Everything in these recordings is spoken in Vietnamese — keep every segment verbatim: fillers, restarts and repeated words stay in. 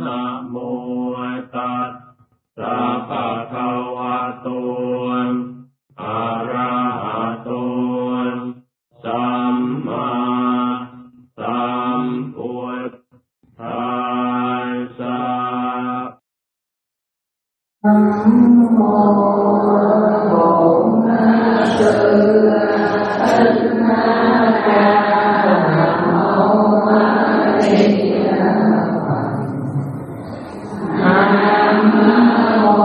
Nam mô Tát sa pa ka wa to arahato samma sambuddhassa. Nam mô Bổn Sư Thích Ca Mâu Ni Phật. Nam mô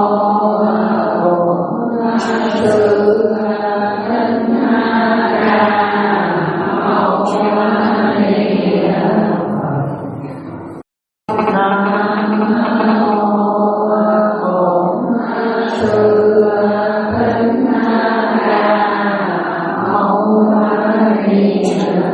Bổn Sư Thích Ca Mâu Ni Phật. Nam mô Bổn Sư Thích Ca Mâu Ni Phật.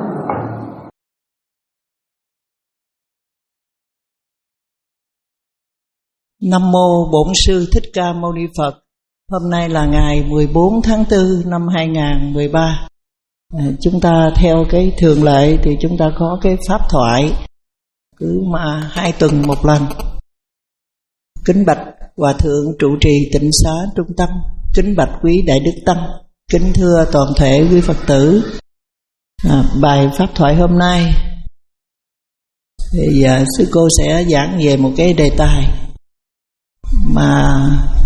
Nam mô Bổn Sư Thích Ca Mâu Ni Phật. Hôm nay là ngày mười bốn tháng tư năm hai nghìn không trăm mười ba. À, chúng ta theo cái thường lệ thì chúng ta có cái pháp thoại cứ mà hai tuần một lần. Kính bạch Hòa Thượng trụ trì Tịnh Xá Trung Tâm, kính bạch quý Đại Đức Tăng, kính thưa toàn thể quý Phật tử. À, bài pháp thoại hôm nay thì à, sư cô sẽ giảng về một cái đề tài mà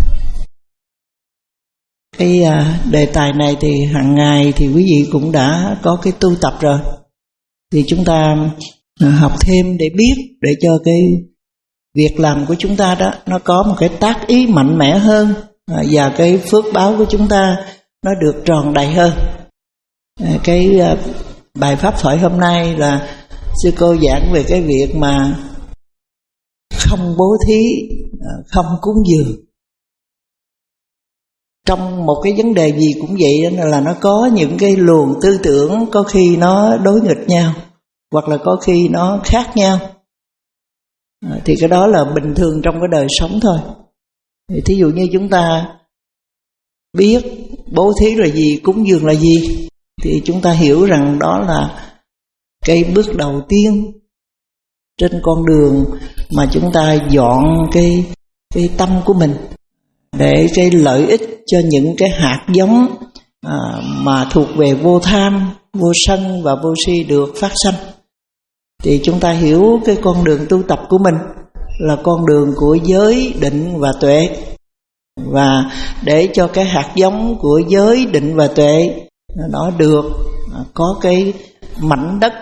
cái à, đề tài này thì hàng ngày thì quý vị cũng đã có cái tu tập rồi, thì chúng ta à, học thêm để biết, để cho cái việc làm của chúng ta đó nó có một cái tác ý mạnh mẽ hơn, à, và cái phước báo của chúng ta nó được tròn đầy hơn. à, cái à, bài pháp thoại hôm nay là sư cô giảng về cái việc mà không bố thí, không cúng dường. Trong một cái vấn đề gì cũng vậy, là nó có những cái luồng tư tưởng có khi nó đối nghịch nhau, hoặc là có khi nó khác nhau. Thì cái đó là bình thường trong cái đời sống thôi. Thì thí dụ như chúng ta biết bố thí là gì, cúng dường là gì, thì chúng ta hiểu rằng đó là cái bước đầu tiên trên con đường mà chúng ta dọn cái, cái tâm của mình, để cái lợi ích cho những cái hạt giống à, mà thuộc về vô tham, vô sân và vô si được phát sanh. Thì chúng ta hiểu cái con đường tu tập của mình là con đường của giới, định và tuệ. Và để cho cái hạt giống của giới, định và tuệ nó được có cái mảnh đất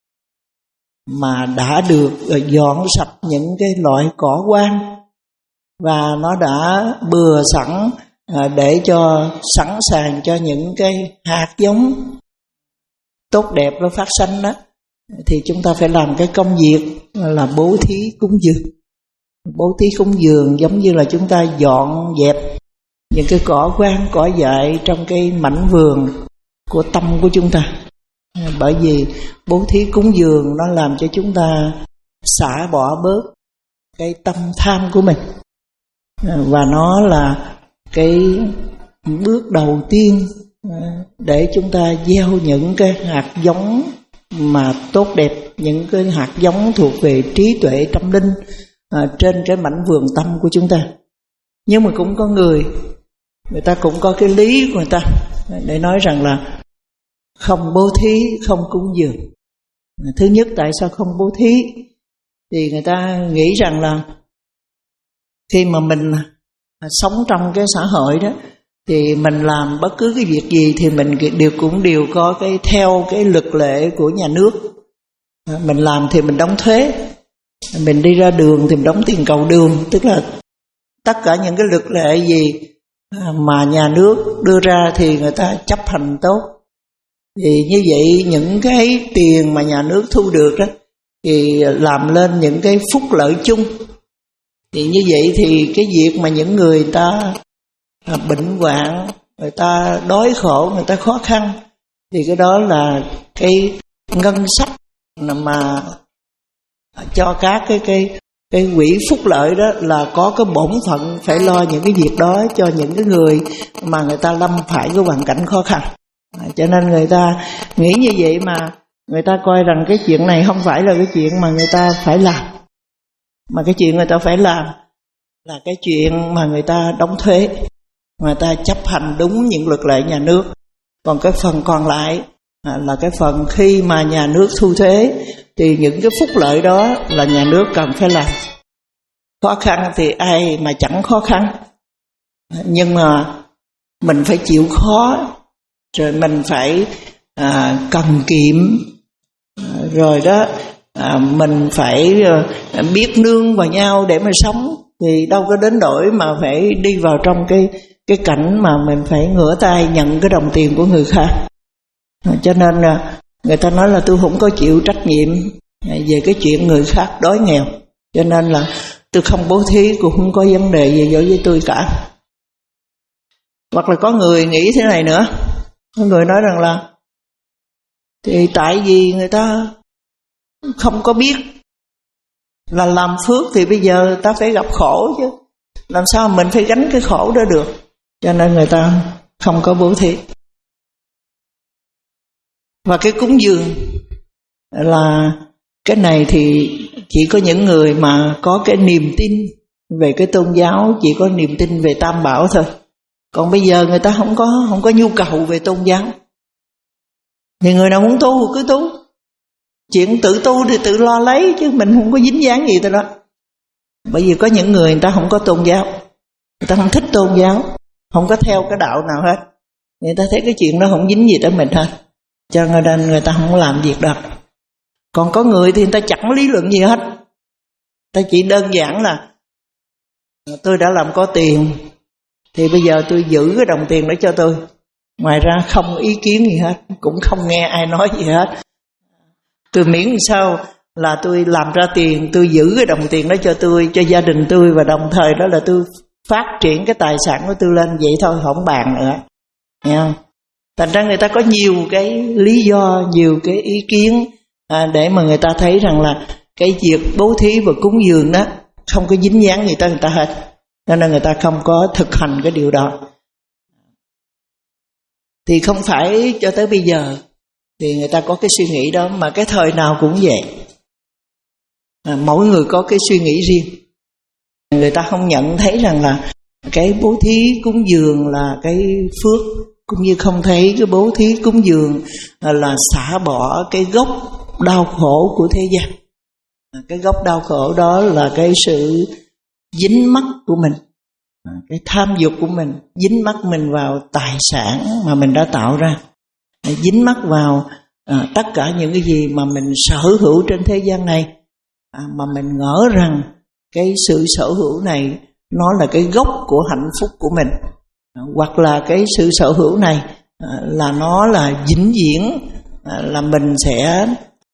mà đã được dọn sạch những cái loại cỏ quan, và nó đã bừa sẵn để cho sẵn sàng cho những cái hạt giống tốt đẹp nó phát sanh đó, thì chúng ta phải làm cái công việc là bố thí cúng dường. Bố thí cúng dường giống như là chúng ta dọn dẹp những cái cỏ quan, cỏ dại trong cái mảnh vườn của tâm của chúng ta. Bởi vì bố thí cúng dường nó làm cho chúng ta xả bỏ bớt cái tâm tham của mình, và nó là cái bước đầu tiên để chúng ta gieo những cái hạt giống mà tốt đẹp, những cái hạt giống thuộc về trí tuệ tâm linh à, trên cái mảnh vườn tâm của chúng ta. Nhưng mà cũng có người, người ta cũng có cái lý của người ta để nói rằng là không bố thí, không cúng dường. Thứ nhất, tại sao không bố thí? Thì người ta nghĩ rằng là khi mà mình sống trong cái xã hội đó, thì mình làm bất cứ cái việc gì thì mình đều cũng đều có cái theo cái luật lệ của nhà nước. Mình làm thì mình đóng thuế, mình đi ra đường thì mình đóng tiền cầu đường, tức là tất cả những cái luật lệ gì mà nhà nước đưa ra thì người ta chấp hành tốt. Thì như vậy những cái tiền mà nhà nước thu được đó thì làm lên những cái phúc lợi chung. Thì như vậy thì cái việc mà những người ta bệnh hoạn, người ta đói khổ, người ta khó khăn, thì cái đó là cái ngân sách mà cho các cái cái cái quỹ phúc lợi đó là có cái bổn phận phải lo những cái việc đó cho những cái người mà người ta lâm phải cái hoàn cảnh khó khăn. Cho nên người ta nghĩ như vậy mà người ta coi rằng cái chuyện này không phải là cái chuyện mà người ta phải làm. Mà cái chuyện người ta phải làm là cái chuyện mà người ta đóng thuế, người ta chấp hành đúng những luật lệ nhà nước. Còn cái phần còn lại là cái phần khi mà nhà nước thu thuế thì những cái phúc lợi đó là nhà nước cần phải làm. Khó khăn thì ai mà chẳng khó khăn, nhưng mà mình phải chịu khó, rồi mình phải à, cần kiệm, rồi đó à, mình phải à, biết nương vào nhau để mà sống. Thì đâu có đến nỗi mà phải đi vào trong cái cái cảnh mà mình phải ngửa tay nhận cái đồng tiền của người khác. À, cho nên là người ta nói là tôi không có chịu trách nhiệm về cái chuyện người khác đói nghèo, cho nên là tôi không bố thí, cũng không có vấn đề gì đối với tôi cả. Hoặc là có người nghĩ thế này nữa, có người nói rằng là thì tại vì người ta không có biết là làm phước thì bây giờ ta phải gặp khổ chứ, làm sao mình phải gánh cái khổ đó được, cho nên người ta không có bố thí. Và cái cúng dường là cái này thì chỉ có những người mà có cái niềm tin về cái tôn giáo, chỉ có niềm tin về Tam Bảo thôi. Còn bây giờ người ta không có không có nhu cầu về tôn giáo, thì người nào muốn tu cứ tu. Chuyện tự tu thì tự lo lấy, chứ mình không có dính dáng gì tới đó. Bởi vì có những người người ta không có tôn giáo, người ta không thích tôn giáo, không có theo cái đạo nào hết, người ta thấy cái chuyện đó không dính gì tới mình hết, cho nên người ta không làm việc đó. Còn có người thì người ta chẳng lý luận gì hết, ta chỉ đơn giản là tôi đã làm có tiền thì bây giờ tôi giữ cái đồng tiền đó cho tôi, ngoài ra không ý kiến gì hết, cũng không nghe ai nói gì hết. Tôi miễn sao là tôi làm ra tiền, tôi giữ cái đồng tiền đó cho tôi, cho gia đình tôi, và đồng thời đó là tôi phát triển cái tài sản của tôi lên, vậy thôi, không bàn nữa. Nghe không? Thành ra người ta có nhiều cái lý do, nhiều cái ý kiến à, để mà người ta thấy rằng là cái việc bố thí và cúng dường đó không có dính dáng gì tới người ta hết, cho nên người ta không có thực hành cái điều đó. Thì không phải cho tới bây giờ thì người ta có cái suy nghĩ đó, mà cái thời nào cũng vậy. À, mỗi người có cái suy nghĩ riêng. Người ta không nhận thấy rằng là cái bố thí cúng dường là cái phước, cũng như không thấy cái bố thí cúng dường là xả bỏ cái gốc đau khổ của thế gian. Cái gốc đau khổ đó là cái sự dính mắc của mình, cái tham dục của mình, dính mắc mình vào tài sản mà mình đã tạo ra, dính mắc vào à, tất cả những cái gì mà mình sở hữu trên thế gian này, à, mà mình ngỡ rằng cái sự sở hữu này nó là cái gốc của hạnh phúc của mình, à, hoặc là cái sự sở hữu này à, là nó là vĩnh viễn, à, là mình sẽ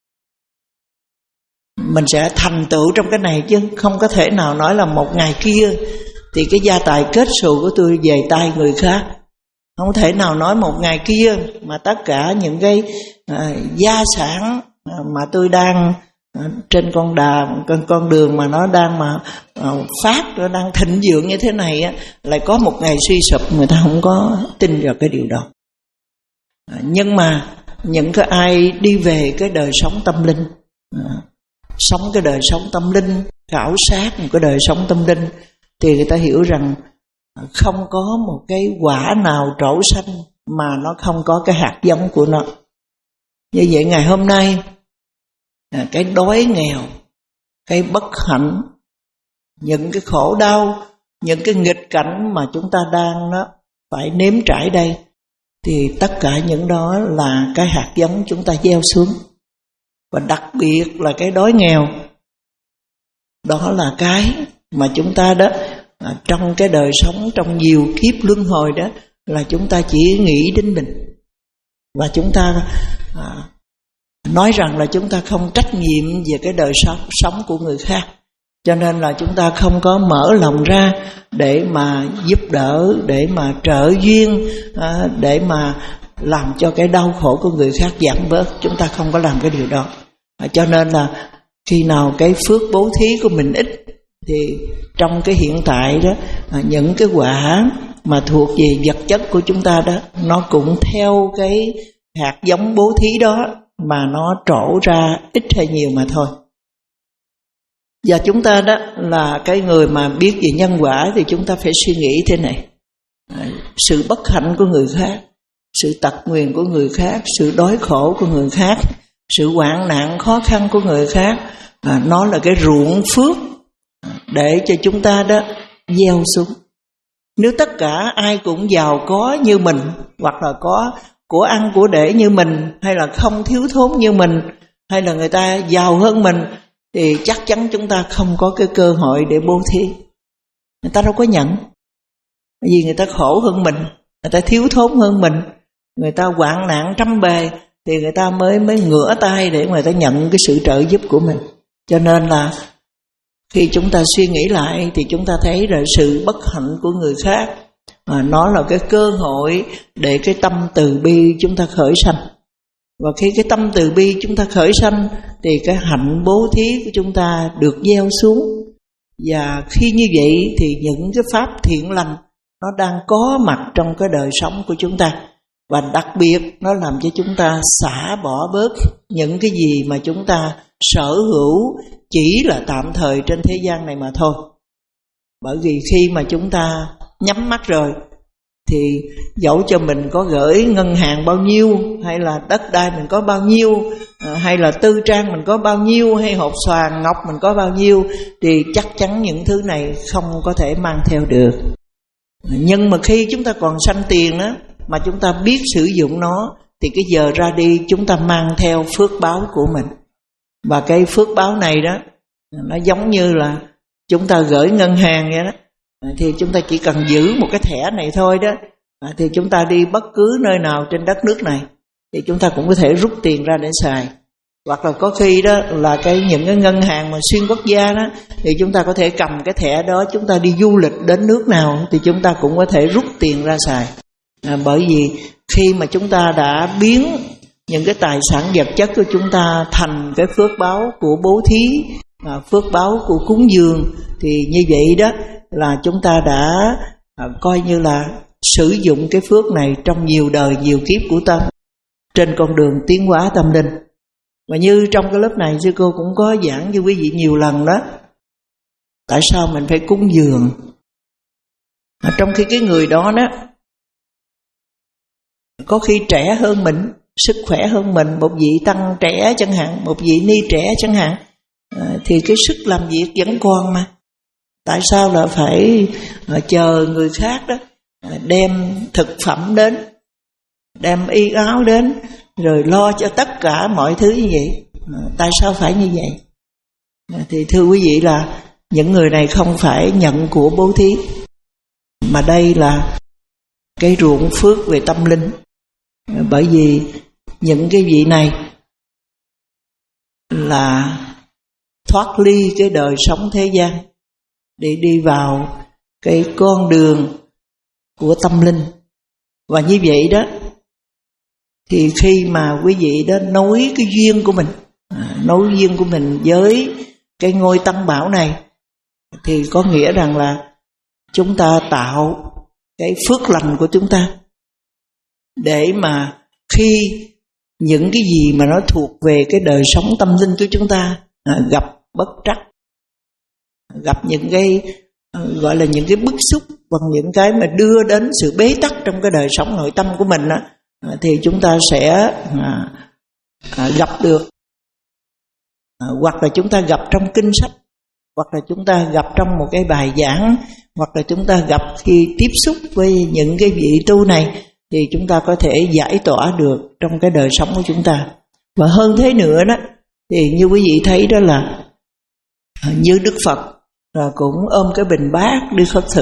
mình sẽ thành tựu trong cái này, chứ không có thể nào nói là một ngày kia thì cái gia tài kết xù của tôi về tay người khác. Không thể nào nói một ngày kia mà tất cả những cái à, gia sản à, mà tôi đang à, trên con đà con con đường mà nó đang mà à, phát, nó đang thịnh vượng như thế này á, lại có một ngày suy sụp. Người ta không có tin vào cái điều đó. À, nhưng mà những cái ai đi về cái đời sống tâm linh, à, sống cái đời sống tâm linh, khảo sát một cái đời sống tâm linh, thì người ta hiểu rằng không có một cái quả nào trổ xanh mà nó không có cái hạt giống của nó. Như vậy ngày hôm nay, cái đói nghèo, cái bất hạnh, những cái khổ đau, những cái nghịch cảnh mà chúng ta đang đó phải nếm trải đây, thì tất cả những đó là cái hạt giống chúng ta gieo xuống. Và đặc biệt là cái đói nghèo, đó là cái mà chúng ta đó à, trong cái đời sống, trong nhiều kiếp luân hồi đó, là chúng ta chỉ nghĩ đến mình, và chúng ta à, nói rằng là chúng ta không trách nhiệm về cái đời sống, sống của người khác, cho nên là chúng ta không có mở lòng ra để mà giúp đỡ, để mà trợ duyên, à, để mà làm cho cái đau khổ của người khác giảm bớt. Chúng ta không có làm cái điều đó, à, cho nên là khi nào cái phước bố thí của mình ít, thì trong cái hiện tại đó, những cái quả mà thuộc về vật chất của chúng ta đó, nó cũng theo cái hạt giống bố thí đó mà nó trổ ra ít hay nhiều mà thôi. Và chúng ta đó là cái người mà biết về nhân quả thì chúng ta phải suy nghĩ thế này. Sự bất hạnh của người khác, sự tật nguyền của người khác, sự đói khổ của người khác, sự hoạn nạn khó khăn của người khác, à, nó là cái ruộng phước để cho chúng ta đó gieo xuống. Nếu tất cả ai cũng giàu có như mình, hoặc là có của ăn của để như mình, hay là không thiếu thốn như mình, hay là người ta giàu hơn mình, thì chắc chắn chúng ta không có cái cơ hội để bố thí. Người ta đâu có nhận, vì người ta khổ hơn mình, người ta thiếu thốn hơn mình, người ta hoạn nạn trăm bề, thì người ta mới mới ngửa tay để người ta nhận cái sự trợ giúp của mình. Cho nên là khi chúng ta suy nghĩ lại thì chúng ta thấy là sự bất hạnh của người khác, à, nó là cái cơ hội để cái tâm từ bi chúng ta khởi sanh. Và khi cái tâm từ bi chúng ta khởi sanh thì cái hạnh bố thí của chúng ta được gieo xuống. Và khi như vậy thì những cái pháp thiện lành nó đang có mặt trong cái đời sống của chúng ta. Và đặc biệt nó làm cho chúng ta xả bỏ bớt những cái gì mà chúng ta sở hữu chỉ là tạm thời trên thế gian này mà thôi. Bởi vì khi mà chúng ta nhắm mắt rồi thì dẫu cho mình có gửi ngân hàng bao nhiêu, hay là đất đai mình có bao nhiêu, hay là tư trang mình có bao nhiêu, hay hộp xoàn ngọc mình có bao nhiêu, thì chắc chắn những thứ này không có thể mang theo được. Nhưng mà khi chúng ta còn sanh tiền đó, mà chúng ta biết sử dụng nó, thì cái giờ ra đi chúng ta mang theo phước báo của mình. Và cái phước báo này đó, nó giống như là chúng ta gửi ngân hàng vậy đó, thì chúng ta chỉ cần giữ một cái thẻ này thôi đó, thì chúng ta đi bất cứ nơi nào trên đất nước này thì chúng ta cũng có thể rút tiền ra để xài. Hoặc là có khi đó là cái những cái ngân hàng mà xuyên quốc gia đó, thì chúng ta có thể cầm cái thẻ đó, chúng ta đi du lịch đến nước nào thì chúng ta cũng có thể rút tiền ra xài. À, bởi vì khi mà chúng ta đã biến những cái tài sản vật chất của chúng ta thành cái phước báo của bố thí, à, phước báo của cúng dường, thì như vậy đó là chúng ta đã à, coi như là sử dụng cái phước này trong nhiều đời nhiều kiếp của tâm trên con đường tiến hóa tâm linh. Và như trong cái lớp này sư cô cũng có giảng với quý vị nhiều lần đó, tại sao mình phải cúng dường, à, trong khi cái người đó đó có khi trẻ hơn mình, sức khỏe hơn mình, một vị tăng trẻ chẳng hạn, một vị ni trẻ chẳng hạn, à, thì cái sức làm việc vẫn còn mà. Tại sao là phải à, chờ người khác đó à, đem thực phẩm đến, đem y áo đến, rồi lo cho tất cả mọi thứ như vậy? À, tại sao phải như vậy? À, thì thưa quý vị là những người này không phải nhận của bố thí, mà đây là cái ruộng phước về tâm linh. À, bởi vì những cái vị này là thoát ly cái đời sống thế gian để đi vào cái con đường của tâm linh. Và như vậy đó, thì khi mà quý vị đó nối cái duyên của mình, à, nối duyên của mình với cái ngôi tăng bảo này, thì có nghĩa rằng là chúng ta tạo cái phước lành của chúng ta, để mà khi những cái gì mà nó thuộc về cái đời sống tâm linh của chúng ta à, gặp bất trắc, gặp những cái à, gọi là những cái bức xúc, hoặc những cái mà đưa đến sự bế tắc trong cái đời sống nội tâm của mình á, à, thì chúng ta sẽ à, à, gặp được, à, hoặc là chúng ta gặp trong kinh sách, hoặc là chúng ta gặp trong một cái bài giảng, hoặc là chúng ta gặp khi tiếp xúc với những cái vị tu này, thì chúng ta có thể giải tỏa được trong cái đời sống của chúng ta. Và hơn thế nữa đó, thì như quý vị thấy đó là như Đức Phật là cũng ôm cái bình bát đi khất thực,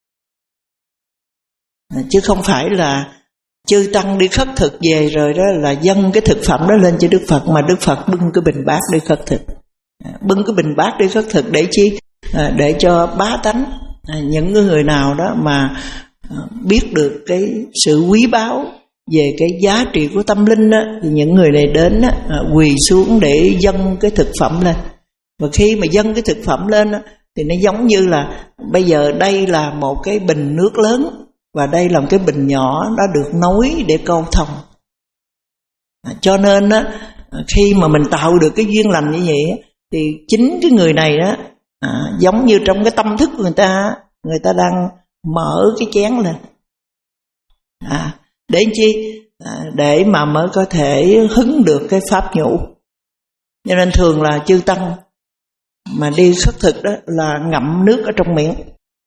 chứ không phải là chư tăng đi khất thực về rồi đó là dâng cái thực phẩm đó lên cho Đức Phật, mà Đức Phật bưng cái bình bát đi khất thực. Bưng cái bình bát đi khất thực để chi? Để cho bá tánh, những người nào đó mà biết được cái sự quý báu về cái giá trị của tâm linh đó, thì những người này đến đó, quỳ xuống để dâng cái thực phẩm lên. Và khi mà dâng cái thực phẩm lên đó, thì nó giống như là bây giờ đây là một cái bình nước lớn, và đây là một cái bình nhỏ, nó được nối để câu thông. Cho nên đó, khi mà mình tạo được cái duyên lành như vậy, Thì chính cái người này đó, à, giống như trong cái tâm thức của người ta, người ta đang mở cái chén lên, à, để chi? À, để mà mới có thể hứng được cái pháp nhũ. Cho nên thường là chư tăng mà đi khất thực đó là ngậm nước ở trong miệng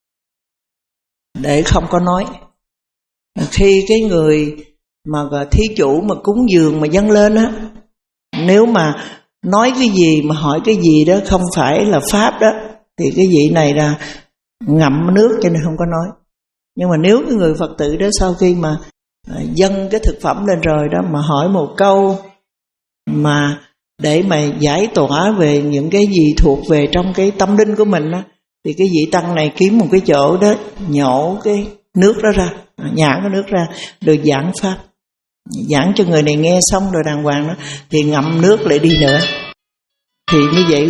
để không có nói. Khi cái người mà thí chủ mà cúng dường mà dâng lên á, nếu mà nói cái gì mà hỏi cái gì đó không phải là pháp đó, thì cái vị này là ngậm nước cho nên không có nói. Nhưng mà nếu cái người Phật tử đó sau khi mà dâng cái thực phẩm lên rồi đó mà hỏi một câu mà để mà giải tỏa về những cái gì thuộc về trong cái tâm linh của mình đó, thì cái vị tăng này kiếm một cái chỗ đó nhổ cái nước đó ra, nhả cái nước ra, được giảng pháp, giảng cho người này nghe xong rồi đàng hoàng đó, thì ngậm nước lại đi nữa. Thì như vậy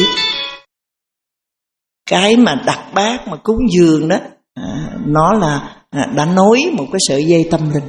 cái mà đặt bát mà cúng dường đó, à, nó là à, đã nối một cái sợi dây tâm linh.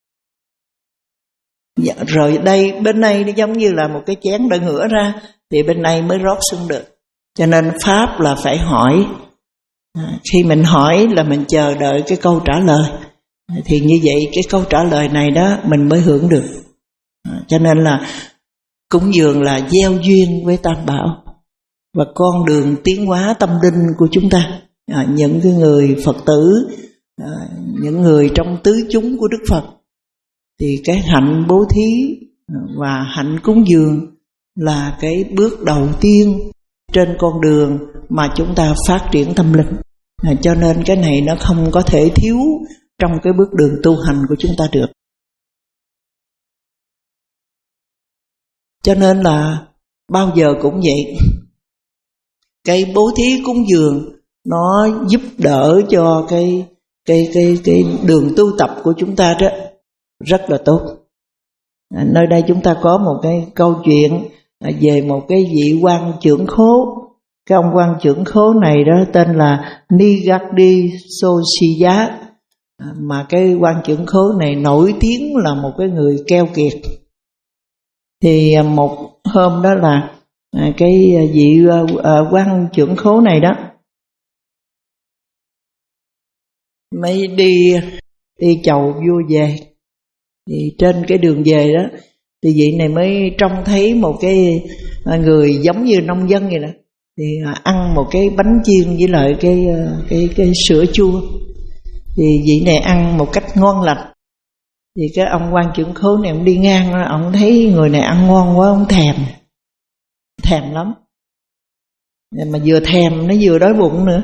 Dạ, rồi đây bên này nó giống như là một cái chén đã ngửa ra, thì bên này mới rót xuống được. Cho nên pháp là phải hỏi. À, khi mình hỏi là mình chờ đợi cái câu trả lời, thì như vậy cái câu trả lời này đó mình mới hưởng được. À, cho nên là cúng dường là gieo duyên với Tam Bảo và con đường tiến hóa tâm linh của chúng ta. À, những cái người Phật tử, à, những người trong tứ chúng của Đức Phật, thì cái hạnh bố thí và hạnh cúng dường là cái bước đầu tiên trên con đường mà chúng ta phát triển tâm linh. À, cho nên cái này nó không có thể thiếu trong cái bước đường tu hành của chúng ta được. Cho nên là bao giờ cũng vậy, cái bố thí cúng dường nó giúp đỡ cho cái cái cái cái đường tu tập của chúng ta đó rất là tốt. À, nơi đây chúng ta có một cái câu chuyện về một cái vị quan trưởng khố. Cái ông quan trưởng khố này đó tên là Nigadi Soshiya. À, mà cái quan trưởng khố này nổi tiếng là một cái người keo kiệt. Thì một hôm đó là à, cái vị à, quan trưởng khố này đó mới đi đi chầu vua về. Thì trên cái đường về đó thì vị này mới trông thấy một cái người giống như nông dân vậy đó, thì ăn một cái bánh chiên với lại cái cái cái sữa chua. Thì vị này ăn một cách ngon lành. Thì cái ông quan trưởng khố này ông đi ngang, ông thấy người này ăn ngon quá, ông thèm thèm lắm. Mà vừa thèm nó vừa đói bụng nữa.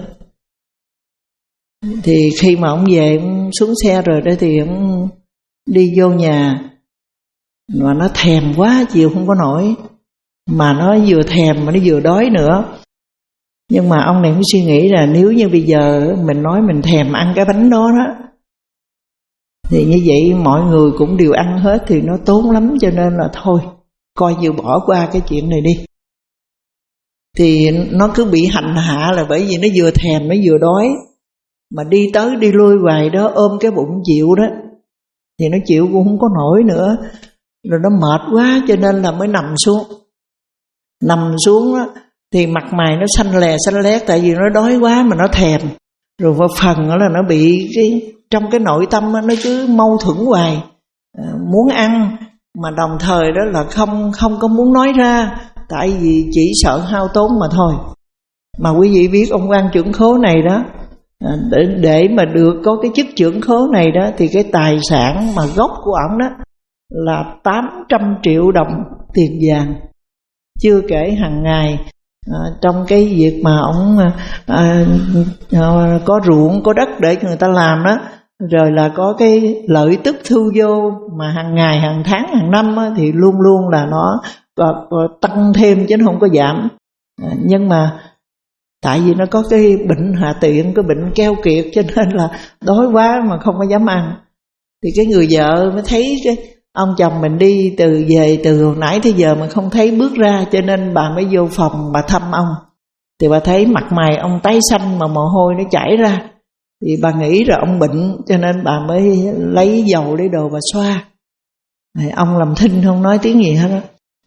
Thì khi mà ông về, ông xuống xe rồi đó, thì ông đi vô nhà mà nó thèm quá, chịu không có nổi. Mà nó vừa thèm mà nó vừa đói nữa. Nhưng mà ông này cũng suy nghĩ là nếu như bây giờ mình nói mình thèm ăn cái bánh đó đó, thì như vậy mọi người cũng đều ăn hết thì nó tốn lắm, cho nên là thôi, coi như bỏ qua cái chuyện này đi. Thì nó cứ bị hành hạ là bởi vì nó vừa thèm nó vừa đói. Mà đi tới đi lui hoài đó, ôm cái bụng chịu đó, thì nó chịu cũng không có nổi nữa. Rồi nó mệt quá cho nên là mới nằm xuống. Nằm xuống đó, thì mặt mày nó xanh lè xanh lét, tại vì nó đói quá mà nó thèm. Rồi vào phần đó là nó bị cái trong cái nội tâm đó, nó cứ mâu thuẫn hoài, à, muốn ăn mà đồng thời đó là không không có muốn nói ra, tại vì chỉ sợ hao tốn mà thôi. Mà quý vị biết ông quan trưởng khố này đó, à, để, để mà được có cái chức trưởng khố này đó, thì cái tài sản mà gốc của ổng đó là tám trăm triệu đồng tiền vàng. Chưa kể hàng ngày à, trong cái việc mà ổng à, à, có ruộng có đất để cho người ta làm đó, rồi là có cái lợi tức thu vô mà hàng ngày hàng tháng hàng năm á, thì luôn luôn là nó tăng thêm chứ nó không có giảm. À, nhưng mà tại vì nó có cái bệnh hạ tiện, cái bệnh keo kiệt, cho nên là đói quá mà không có dám ăn. Thì cái người vợ mới thấy cái ông chồng mình đi từ về từ hồi nãy tới giờ mà không thấy bước ra, cho nên bà mới vô phòng bà thăm ông. Thì bà thấy mặt mày ông tái xanh mà mồ hôi nó chảy ra, thì bà nghĩ là ông bệnh, cho nên bà mới lấy dầu lấy đồ bà xoa. Ông làm thinh không nói tiếng gì hết đó.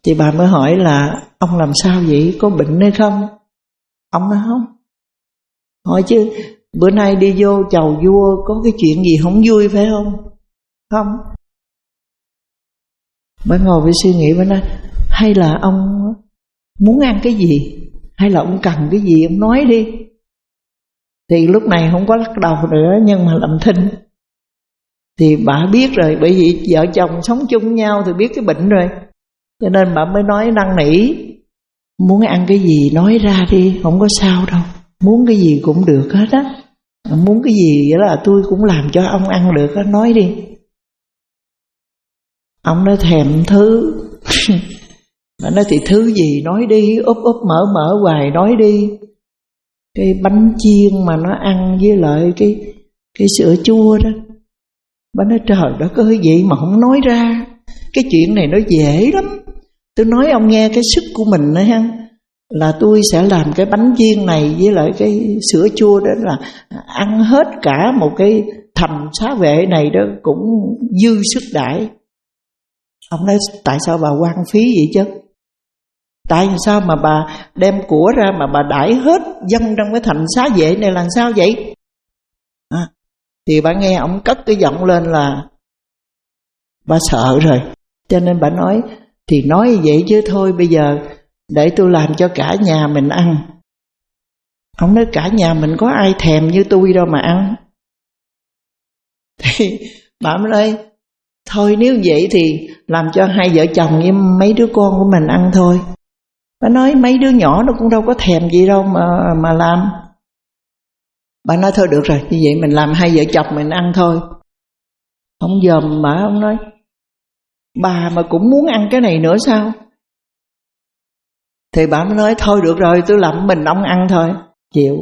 Thì bà mới hỏi là ông làm sao vậy, có bệnh hay không? Ông nói không. Hỏi chứ bữa nay đi vô chầu vua có cái chuyện gì không vui phải không? Không. Bà ngồi với suy nghĩ, bà nói hay là ông muốn ăn cái gì, hay là ông cần cái gì ông nói đi. Thì lúc này không có lắc đầu nữa, nhưng mà làm thinh. Thì bà biết rồi, bởi vì vợ chồng sống chung với nhau thì biết cái bệnh rồi, cho nên bà mới nói năn nỉ, muốn ăn cái gì nói ra đi, không có sao đâu, muốn cái gì cũng được hết á, muốn cái gì là tôi cũng làm cho ông ăn được á, nói đi. Ông nói thèm thứ. Bà nói thì thứ gì nói đi, úp úp mở mở hoài nói đi. Cái bánh chiên mà nó ăn với lại cái cái sữa chua đó. Bà nói trời đất ơi, vậy mà không nói ra. Cái chuyện này nó dễ lắm. Tôi nói ông nghe cái sức của mình nữa ha, là tôi sẽ làm cái bánh chiên này với lại cái sữa chua đó là ăn hết cả một cái thành xá vệ này đó cũng dư sức đãi. Ông nói tại sao bà hoang phí vậy chứ? Tại sao mà bà đem của ra mà bà đãi hết dân trong cái thành xá vệ này làm sao vậy? À, thì bà nghe ông cất cái giọng lên là bà sợ rồi, cho nên bà nói thì nói vậy chứ thôi bây giờ để tôi làm cho cả nhà mình ăn. Ông nói cả nhà mình có ai thèm như tôi đâu mà ăn. Thì bà mới nói thôi nếu vậy thì làm cho hai vợ chồng với mấy đứa con của mình ăn thôi. Bà nói mấy đứa nhỏ nó cũng đâu có thèm gì đâu mà mà làm. Bà nói thôi được rồi, như vậy mình làm hai vợ chồng mình ăn thôi. Ông dòm mà ông nói bà mà cũng muốn ăn cái này nữa sao? Thì bà mới nói thôi được rồi, tôi làm mình ông ăn thôi. Chịu.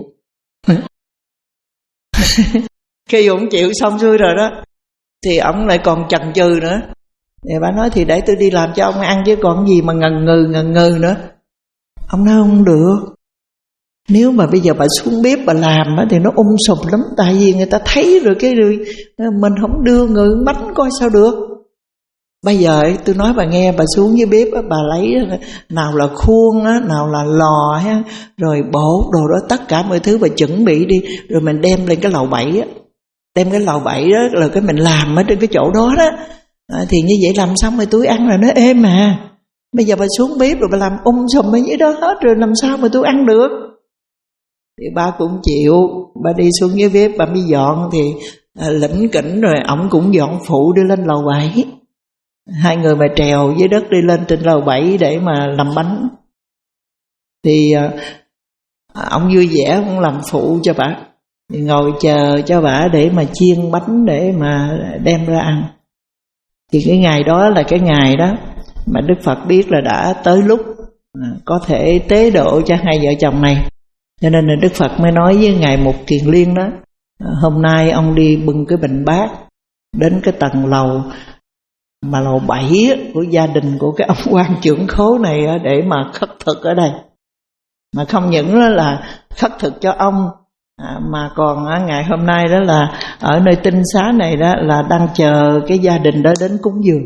Khi ông chịu xong xuôi rồi đó, thì ông lại còn chần chừ nữa. Thì bà nói thì để tôi đi làm cho ông ăn chứ còn gì mà ngần ngừ ngần ngừ nữa. Ông nói không được. Nếu mà bây giờ bà xuống bếp bà làm thì nó um sùm lắm. Tại vì người ta thấy rồi cái rồi mình không đưa người bánh coi sao được. Bây giờ tôi nói bà nghe, bà xuống dưới bếp bà lấy nào là khuôn nào là lò rồi bột đồ đó, tất cả mọi thứ bà chuẩn bị đi, rồi mình đem lên cái lò bẫy, đem cái lò bẫy đó rồi cái mình làm ở trên cái chỗ đó đó. À, thì như vậy làm xong rồi tôi ăn là nó êm mà. Bây giờ bà xuống bếp rồi bà làm um sùm ở dưới đó hết rồi làm sao mà tôi ăn được. Thì bà cũng chịu, bà đi xuống dưới bếp bà mới dọn. Thì à, lỉnh kỉnh rồi ổng cũng dọn phụ đi lên lầu bảy. Hai người mà trèo dưới đất đi lên trên lầu bảy để mà làm bánh. Thì à, ổng vui vẻ cũng làm phụ cho bà, thì ngồi chờ cho bà để mà chiên bánh để mà đem ra ăn. Thì cái ngày đó là cái ngày đó mà Đức Phật biết là đã tới lúc có thể tế độ cho hai vợ chồng này. Cho nên là Đức Phật mới nói với Ngài Mục Kiền Liên đó, hôm nay ông đi bưng cái bình bát đến cái tầng lầu mà lầu bảy của gia đình của cái ông quan trưởng khố này để mà khất thực ở đây. Mà không những là khất thực cho ông, mà còn ngày hôm nay đó là ở nơi tinh xá này đó là đang chờ cái gia đình đó đến cúng dường.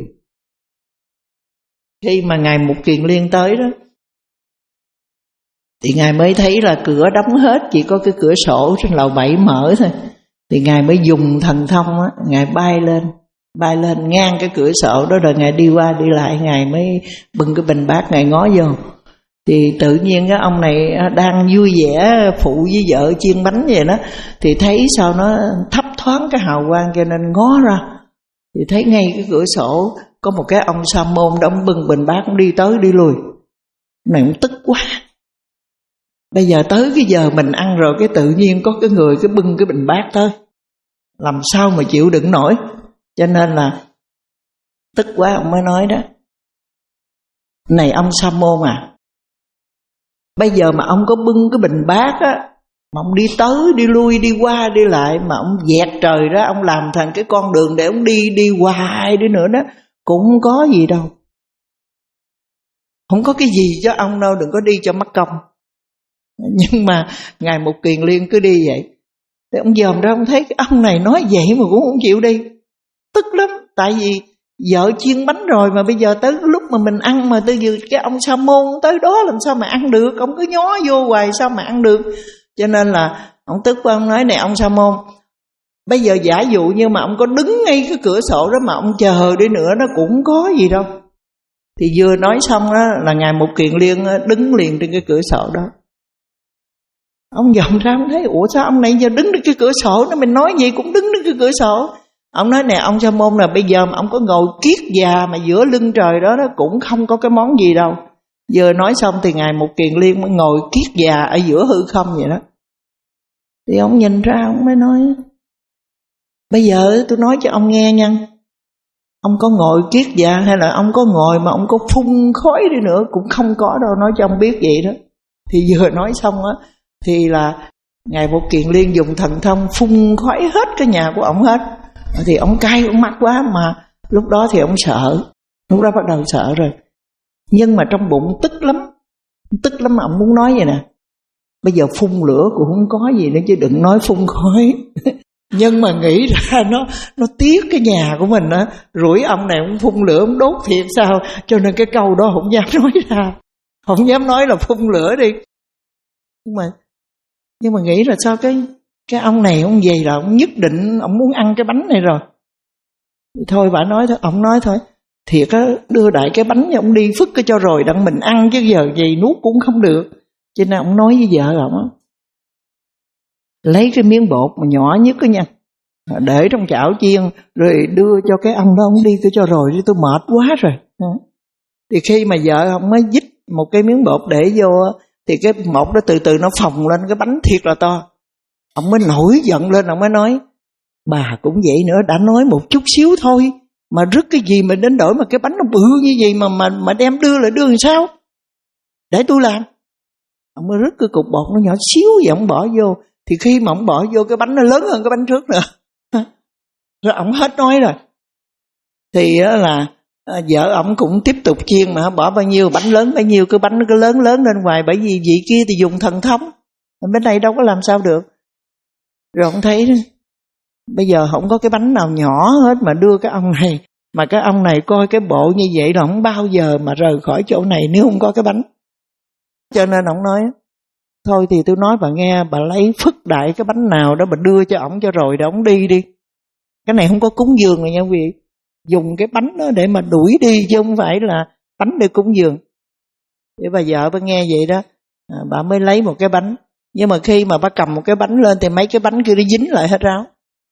Khi mà Ngài Mục Kiền Liên tới đó thì Ngài mới thấy là cửa đóng hết, chỉ có cái cửa sổ trên lầu bảy mở thôi. Thì Ngài mới dùng thần thông á, Ngài bay lên, bay lên ngang cái cửa sổ đó, rồi Ngài đi qua đi lại, Ngài mới bưng cái bình bát Ngài ngó vô. Thì tự nhiên cái ông này đang vui vẻ phụ với vợ chiên bánh vậy đó, thì thấy sao nó thấp thoáng cái hào quang cho nên ngó ra. Thì thấy ngay cái cửa sổ có một cái ông sa môn đó, ông bưng bình bát đi tới đi lui. Này ông tức quá. Bây giờ tới cái giờ mình ăn rồi, cái tự nhiên có cái người cái bưng cái bình bát tới, làm sao mà chịu đựng nổi. Cho nên là tức quá ông mới nói đó, này ông sa môn à, bây giờ mà ông có bưng cái bình bát á, mà ông đi tới đi lui đi qua đi lại, mà ông dẹt trời đó, ông làm thành cái con đường để ông đi đi hoài đi nữa đó, cũng không có gì đâu. Không có cái gì cho ông đâu, đừng có đi cho mất công. Nhưng mà Ngài Mục Kiền Liên cứ đi vậy. Thì ông dòm ra ông thấy cái ông này nói vậy mà cũng không chịu đi. Tức lắm, tại vì vợ chiên bánh rồi mà bây giờ tới lúc mà mình ăn mà tới giờ cái ông sa môn tới đó làm sao mà ăn được, ông cứ nhó vô hoài sao mà ăn được. Cho nên là ông tức quá, ông nói này ông sa môn, bây giờ giả dụ như mà ông có đứng ngay cái cửa sổ đó mà ông chờ đi nữa nó cũng có gì đâu. Thì vừa nói xong đó là Ngài Mục Kiền Liên đứng liền trên cái cửa sổ đó. Ông vọng ra ông thấy ủa sao ông này giờ đứng trên cái cửa sổ đó, mình nói gì cũng đứng trên cái cửa sổ. Ông nói nè ông sa môn, là bây giờ mà ông có ngồi kiết già mà giữa lưng trời đó, đó cũng không có cái món gì đâu. Vừa nói xong thì Ngài Mục Kiền Liên mới ngồi kiết già ở giữa hư không vậy đó. Thì ông nhìn ra ông mới nói, bây giờ tôi nói cho ông nghe nha, ông có ngồi kiết già hay là ông có ngồi mà ông có phun khói đi nữa cũng không có đâu, nói cho ông biết vậy đó. Thì vừa nói xong á thì là Ngài Mục Kiền Liên dùng thần thông phun khói hết cái nhà của ông hết. Thì ông cay ông mắt quá, mà lúc đó thì ông sợ, lúc đó bắt đầu sợ rồi. Nhưng mà trong bụng tức lắm, tức lắm mà ông muốn nói vậy nè, bây giờ phun lửa cũng không có gì nữa chứ đừng nói phun khói. Nhưng mà nghĩ ra nó nó tiếc cái nhà của mình á, rủi ông này ông phun lửa ông đốt thiệt sao, cho nên cái câu đó không dám nói ra, không dám nói là phun lửa đi. Nhưng mà nhưng mà nghĩ là sao cái cái ông này ông về là ông nhất định ông muốn ăn cái bánh này rồi. Thì thôi bà nói thôi, ông nói thôi, thiệt á, đưa đại cái bánh cho ông đi phức cái cho rồi đặng mình ăn, chứ giờ gì nuốt cũng không được. Cho nên ông nói với vợ ông á, lấy cái miếng bột mà nhỏ nhất đó nha, để trong chảo chiên rồi đưa cho cái ông đó ông đi cái cho rồi, tôi mệt quá rồi. Thì khi mà vợ ông mới dít một cái miếng bột để vô thì cái bột đó từ từ nó phồng lên cái bánh thiệt là to. Ông mới nổi giận lên, ông mới nói, bà cũng vậy nữa, đã nói một chút xíu thôi mà rứt cái gì mà đến đổi mà cái bánh nó bự như vậy mà mà mà đem đưa lại đưa làm sao? Để tôi làm. Ông mới rứt cái cục bột nó nhỏ xíu vậy ông bỏ vô, thì khi mà ông bỏ vô cái bánh nó lớn hơn cái bánh trước nữa. Rồi ông hết nói rồi. Thì là vợ ông cũng tiếp tục chiên mà bỏ bao nhiêu bánh lớn bao nhiêu, cái bánh nó cứ lớn lớn lên hoài, bởi vì vị kia thì dùng thần thông, bên này đâu có làm sao được. Rồi ông thấy bây giờ không có cái bánh nào nhỏ hết mà đưa cái ông này, mà cái ông này coi cái bộ như vậy là không bao giờ mà rời khỏi chỗ này nếu không có cái bánh. Cho nên ông nói, thôi thì tôi nói bà nghe, bà lấy phức đại cái bánh nào đó bà đưa cho ổng cho rồi để ổng đi đi. Cái này không có cúng dường rồi nha quý vị, dùng cái bánh đó để mà đuổi đi chứ không phải là bánh để cúng dường. Để bà vợ bà nghe vậy đó, à, bà mới lấy một cái bánh. Nhưng mà khi mà bà cầm một cái bánh lên thì mấy cái bánh kia nó dính lại hết ráo.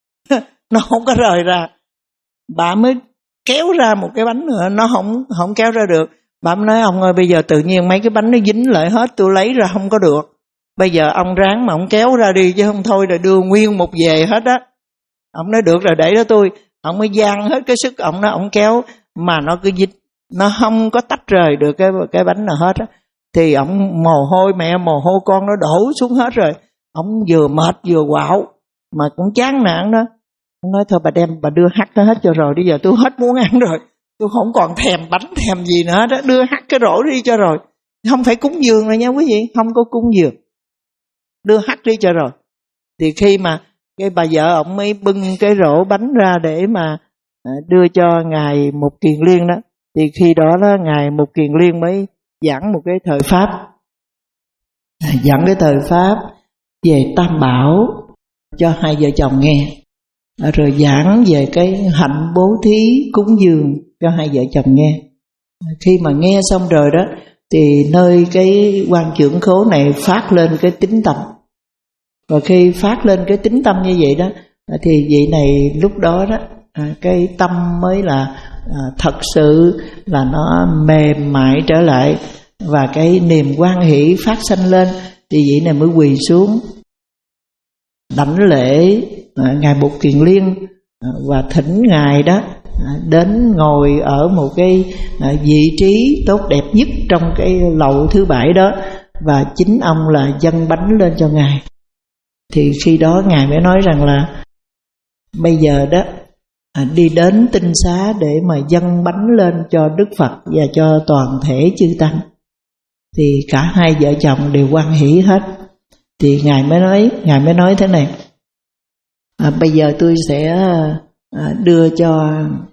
Nó không có rời ra. Bà mới kéo ra một cái bánh nữa, nó không không kéo ra được. Bà mới nói, ông ơi bây giờ tự nhiên mấy cái bánh nó dính lại hết, tôi lấy ra không có được. Bây giờ ông ráng mà ông kéo ra đi, chứ không thôi là đưa nguyên một về hết á. Ông nói được rồi, để đó tôi. Ông mới dang hết cái sức ông đó, ông kéo mà nó cứ dính, nó không có tách rời được cái cái bánh nào hết á. Thì ông mồ hôi mẹ mồ hôi con nó đổ xuống hết rồi. Ông vừa mệt vừa quạo mà cũng chán nản đó. Ông nói thôi bà đem bà đưa hắt nó hết cho rồi, bây giờ tôi hết muốn ăn rồi, tôi không còn thèm bánh thèm gì nữa đó, đưa hắt cái rổ đi cho rồi. Không phải cúng dường rồi nha quý vị, không có cúng dường, đưa hắt đi cho rồi. Thì khi mà cái bà vợ ông mới bưng cái rổ bánh ra để mà đưa cho Ngài Mục Kiền Liên đó, thì khi đó đó Ngài Mục Kiền Liên mới giảng một cái thời pháp, giảng cái thời pháp về Tam Bảo cho hai vợ chồng nghe, rồi giảng về cái hạnh bố thí cúng dường cho hai vợ chồng nghe. Khi mà nghe xong rồi đó thì nơi cái quan trưởng khố này phát lên cái tín tâm. Và khi phát lên cái tín tâm như vậy đó thì vị này lúc đó đó cái tâm mới là thật sự là nó mềm mại trở lại, và cái niềm hoan hỷ phát sanh lên, thì vị này mới quỳ xuống đảnh lễ Ngài Mục Kiền Liên và thỉnh Ngài đó đến ngồi ở một cái vị trí tốt đẹp nhất trong cái lầu thứ bảy đó, và chính ông là dâng bánh lên cho Ngài. Thì khi đó Ngài mới nói rằng là bây giờ đó đi đến tinh xá để mà dâng bánh lên cho Đức Phật và cho toàn thể chư tăng. Thì cả hai vợ chồng đều hoan hỷ hết. Thì Ngài mới nói, Ngài mới nói thế này, à, bây giờ tôi sẽ à, đưa cho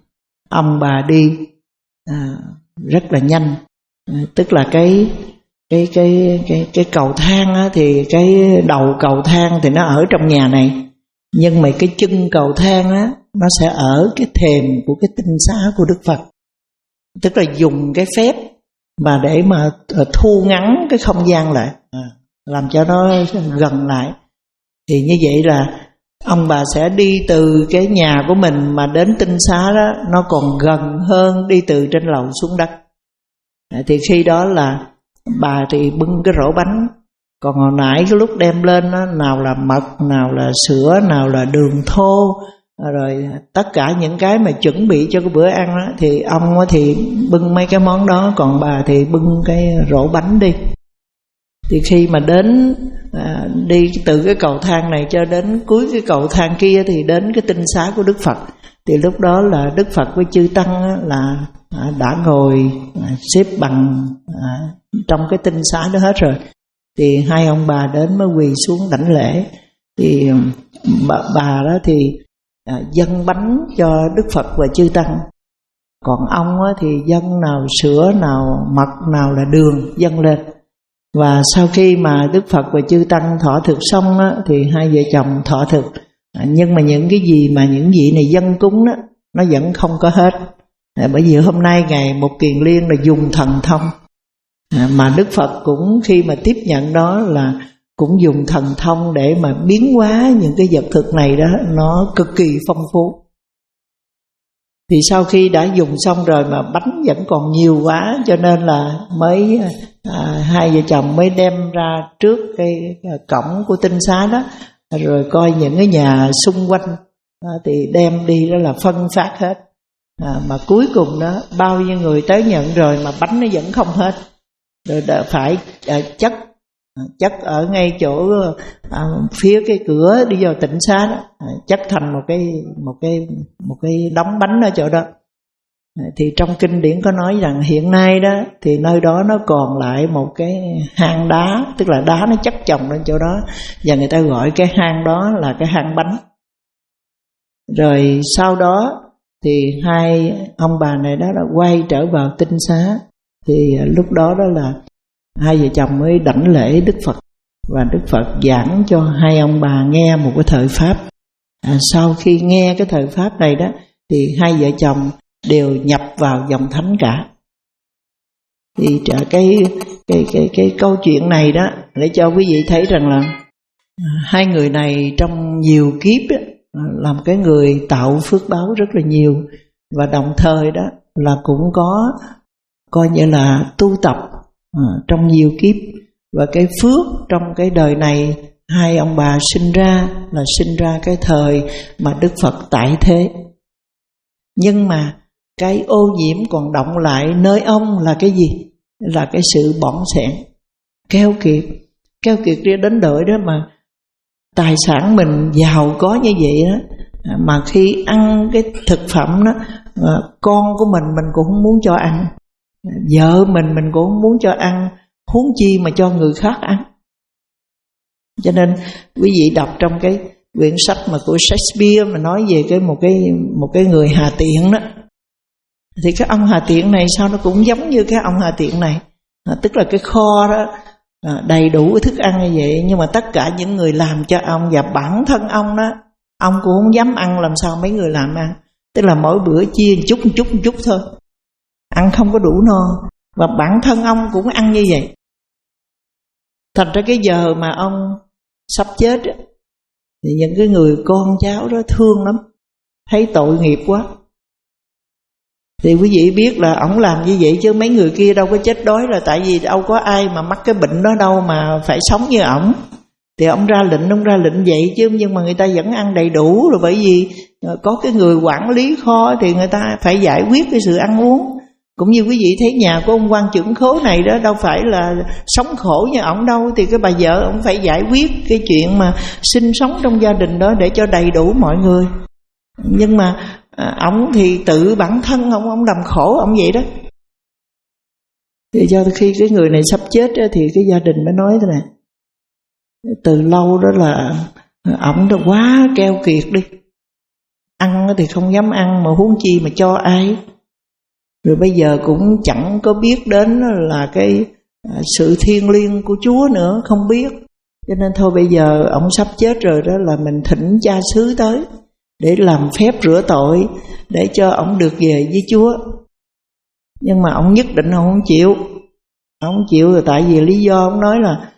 ông bà đi à, rất là nhanh. À, tức là cái cái cái cái cái cầu thang á, thì cái đầu cầu thang thì nó ở trong nhà này, nhưng mà cái chân cầu thang á nó sẽ ở cái thềm của cái tinh xá của Đức Phật. Tức là dùng cái phép mà để mà thu ngắn cái không gian lại, à, làm cho nó gần lại. Thì như vậy là ông bà sẽ đi từ cái nhà của mình mà đến tinh xá đó nó còn gần hơn đi từ trên lầu xuống đất. À, thì khi đó là bà thì bưng cái rổ bánh, còn hồi nãy cái lúc đem lên đó, nào là mật, nào là sữa, nào là đường thô, rồi tất cả những cái mà chuẩn bị cho cái bữa ăn đó, thì ông thì bưng mấy cái món đó, còn bà thì bưng cái rổ bánh đi. Thì khi mà đến à, đi từ cái cầu thang này cho đến cuối cái cầu thang kia thì đến cái tinh xá của Đức Phật. Thì lúc đó là Đức Phật với chư tăng là à, đã ngồi à, xếp bằng à, trong cái tinh xá đó hết rồi. Thì hai ông bà đến mới quỳ xuống đảnh lễ. Thì bà, bà đó thì à, dâng bánh cho Đức Phật và chư tăng. Còn ông á, thì dâng nào sữa, nào mật, nào là đường dâng lên. Và sau khi mà Đức Phật và chư tăng thọ thực xong á, thì hai vợ chồng thọ thực. À, nhưng mà những cái gì mà những vị này dâng cúng đó, nó vẫn không có hết. À, bởi vì hôm nay ngày Một Kiền Liên là dùng thần thông. À, mà Đức Phật cũng khi mà tiếp nhận đó là cũng dùng thần thông để mà biến hóa những cái vật thực này đó, nó cực kỳ phong phú. Thì sau khi đã dùng xong rồi mà bánh vẫn còn nhiều quá, cho nên là mới à, hai vợ chồng mới đem ra trước cái, cái cổng của tinh xá đó, rồi coi những cái nhà xung quanh à, thì đem đi đó là phân phát hết. À, mà cuối cùng đó bao nhiêu người tới nhận rồi mà bánh nó vẫn không hết, rồi đã phải à, chất à, chất ở ngay chỗ à, phía cái cửa đi vào tịnh xá đó, à, chất thành một cái một cái một cái đống bánh ở chỗ đó. À, thì trong kinh điển có nói rằng hiện nay đó thì nơi đó nó còn lại một cái hang đá, tức là đá nó chất chồng lên chỗ đó, và người ta gọi cái hang đó là cái hang bánh. Rồi sau đó thì hai ông bà này đó là quay trở vào tinh xá. Thì lúc đó đó là hai vợ chồng mới đảnh lễ Đức Phật, và Đức Phật giảng cho hai ông bà nghe một cái thời pháp. À, sau khi nghe cái thời pháp này đó thì hai vợ chồng đều nhập vào dòng thánh cả. Thì cái cái cái cái, cái câu chuyện này đó để cho quý vị thấy rằng là hai người này trong nhiều kiếp đó, làm cái người tạo phước báo rất là nhiều, và đồng thời đó là cũng có coi như là tu tập à, trong nhiều kiếp. Và cái phước trong cái đời này hai ông bà sinh ra là sinh ra cái thời mà Đức Phật tại thế. Nhưng mà cái ô nhiễm còn động lại nơi ông là cái gì? Là cái sự bỏng sẻn, keo kiệt. Keo kiệt đến đời đó mà tài sản mình giàu có như vậy đó, mà khi ăn cái thực phẩm đó, con của mình mình cũng không muốn cho ăn, vợ mình mình cũng không muốn cho ăn, huống chi mà cho người khác ăn. Cho nên quý vị đọc trong cái quyển sách mà của Shakespeare mà nói về cái một cái một cái người Hà Tiện đó, thì cái ông Hà Tiện này sao nó cũng giống như cái ông Hà Tiện này, à, tức là cái kho đó à, đầy đủ cái thức ăn như vậy, nhưng mà tất cả những người làm cho ông và bản thân ông đó, ông cũng không dám ăn, làm sao mấy người làm ăn. Tức là mỗi bữa chia một chút một chút một chút thôi, ăn không có đủ no, và bản thân ông cũng ăn như vậy. Thành ra cái giờ mà ông sắp chết thì những cái người con cháu đó thương lắm, thấy tội nghiệp quá. Thì quý vị biết là ổng làm như vậy chứ mấy người kia đâu có chết đói, là tại vì đâu có ai mà mắc cái bệnh đó đâu mà phải sống như ổng. Thì ông ra lệnh, ông ra lệnh vậy chứ, nhưng mà người ta vẫn ăn đầy đủ, rồi bởi vì có cái người quản lý kho thì người ta phải giải quyết cái sự ăn uống. Cũng như quý vị thấy nhà của ông quan trưởng khối này đó đâu phải là sống khổ như ổng đâu, thì cái bà vợ ổng phải giải quyết cái chuyện mà sinh sống trong gia đình đó để cho đầy đủ mọi người. Nhưng mà ổng thì tự bản thân ổng ổng làm khổ ổng vậy đó. Thì cho khi cái người này sắp chết thì cái gia đình mới nói thế này, từ lâu đó là ổng đã quá keo kiệt đi, ăn thì không dám ăn, mà huống chi mà cho ai. Rồi bây giờ cũng chẳng có biết đến là cái sự thiêng liêng của Chúa nữa, không biết. Cho nên thôi bây giờ ông sắp chết rồi đó, là mình thỉnh cha xứ tới để làm phép rửa tội, để cho ông được về với Chúa. Nhưng mà ông nhất định ông không chịu. Ông không chịu là tại vì lý do ông nói là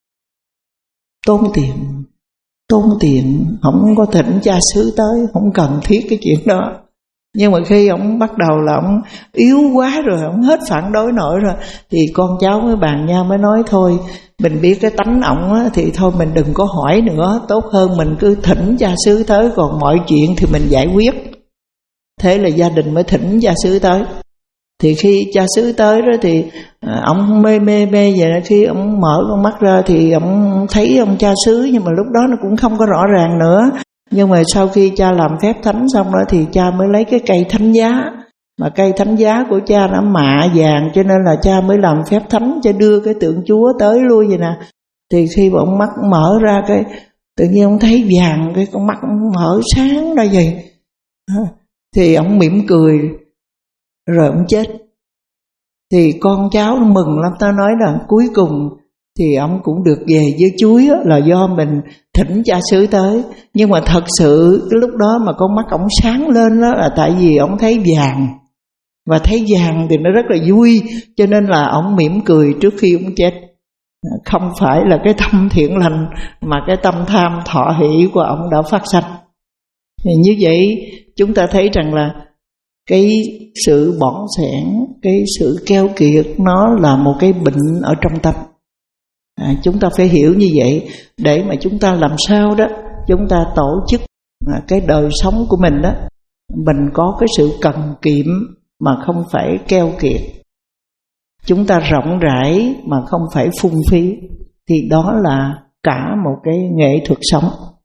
tốn tiền. Tốn tiền, không có thỉnh cha xứ tới, không cần thiết cái chuyện đó. Nhưng mà khi ông bắt đầu là ông yếu quá rồi, ông hết phản đối nổi rồi, thì con cháu mới bàn nhau mới nói thôi, mình biết cái tánh ổng á, thì thôi mình đừng có hỏi nữa, tốt hơn mình cứ thỉnh cha xứ tới, còn mọi chuyện thì mình giải quyết. Thế là gia đình mới thỉnh cha xứ tới. Thì khi cha xứ tới đó thì à, ông mê mê mê vậy đó. Khi ông mở con mắt ra thì ông thấy ông cha xứ, nhưng mà lúc đó nó cũng không có rõ ràng nữa. Nhưng mà sau khi cha làm phép thánh xong đó thì cha mới lấy cái cây thánh giá. Mà cây thánh giá của cha nó mạ vàng, cho nên là cha mới làm phép thánh cho đưa cái tượng Chúa tới lui vậy nè. Thì khi mà ông mắt mở ra cái tự nhiên ông thấy vàng, cái con mắt ông mở sáng ra vậy. Thì ông mỉm cười rồi ông chết. Thì con cháu nó mừng lắm, ta nói là cuối cùng thì ông cũng được về với Chúa là do mình thỉnh cha xứ tới. Nhưng mà thật sự cái lúc đó mà con mắt ông sáng lên đó là tại vì ông thấy vàng. Và thấy vàng thì nó rất là vui, cho nên là ông mỉm cười trước khi ông chết. Không phải là cái tâm thiện lành, mà cái tâm tham thọ hỷ của ông đã phát sanh. Thì như vậy chúng ta thấy rằng là cái sự bỏn sẻn, cái sự keo kiệt nó là một cái bệnh ở trong tâm. À, chúng ta phải hiểu như vậy để mà chúng ta làm sao đó chúng ta tổ chức à, cái đời sống của mình đó, mình có cái sự cần kiệm mà không phải keo kiệt. Chúng ta rộng rãi mà không phải phung phí, thì đó là cả một cái nghệ thuật sống.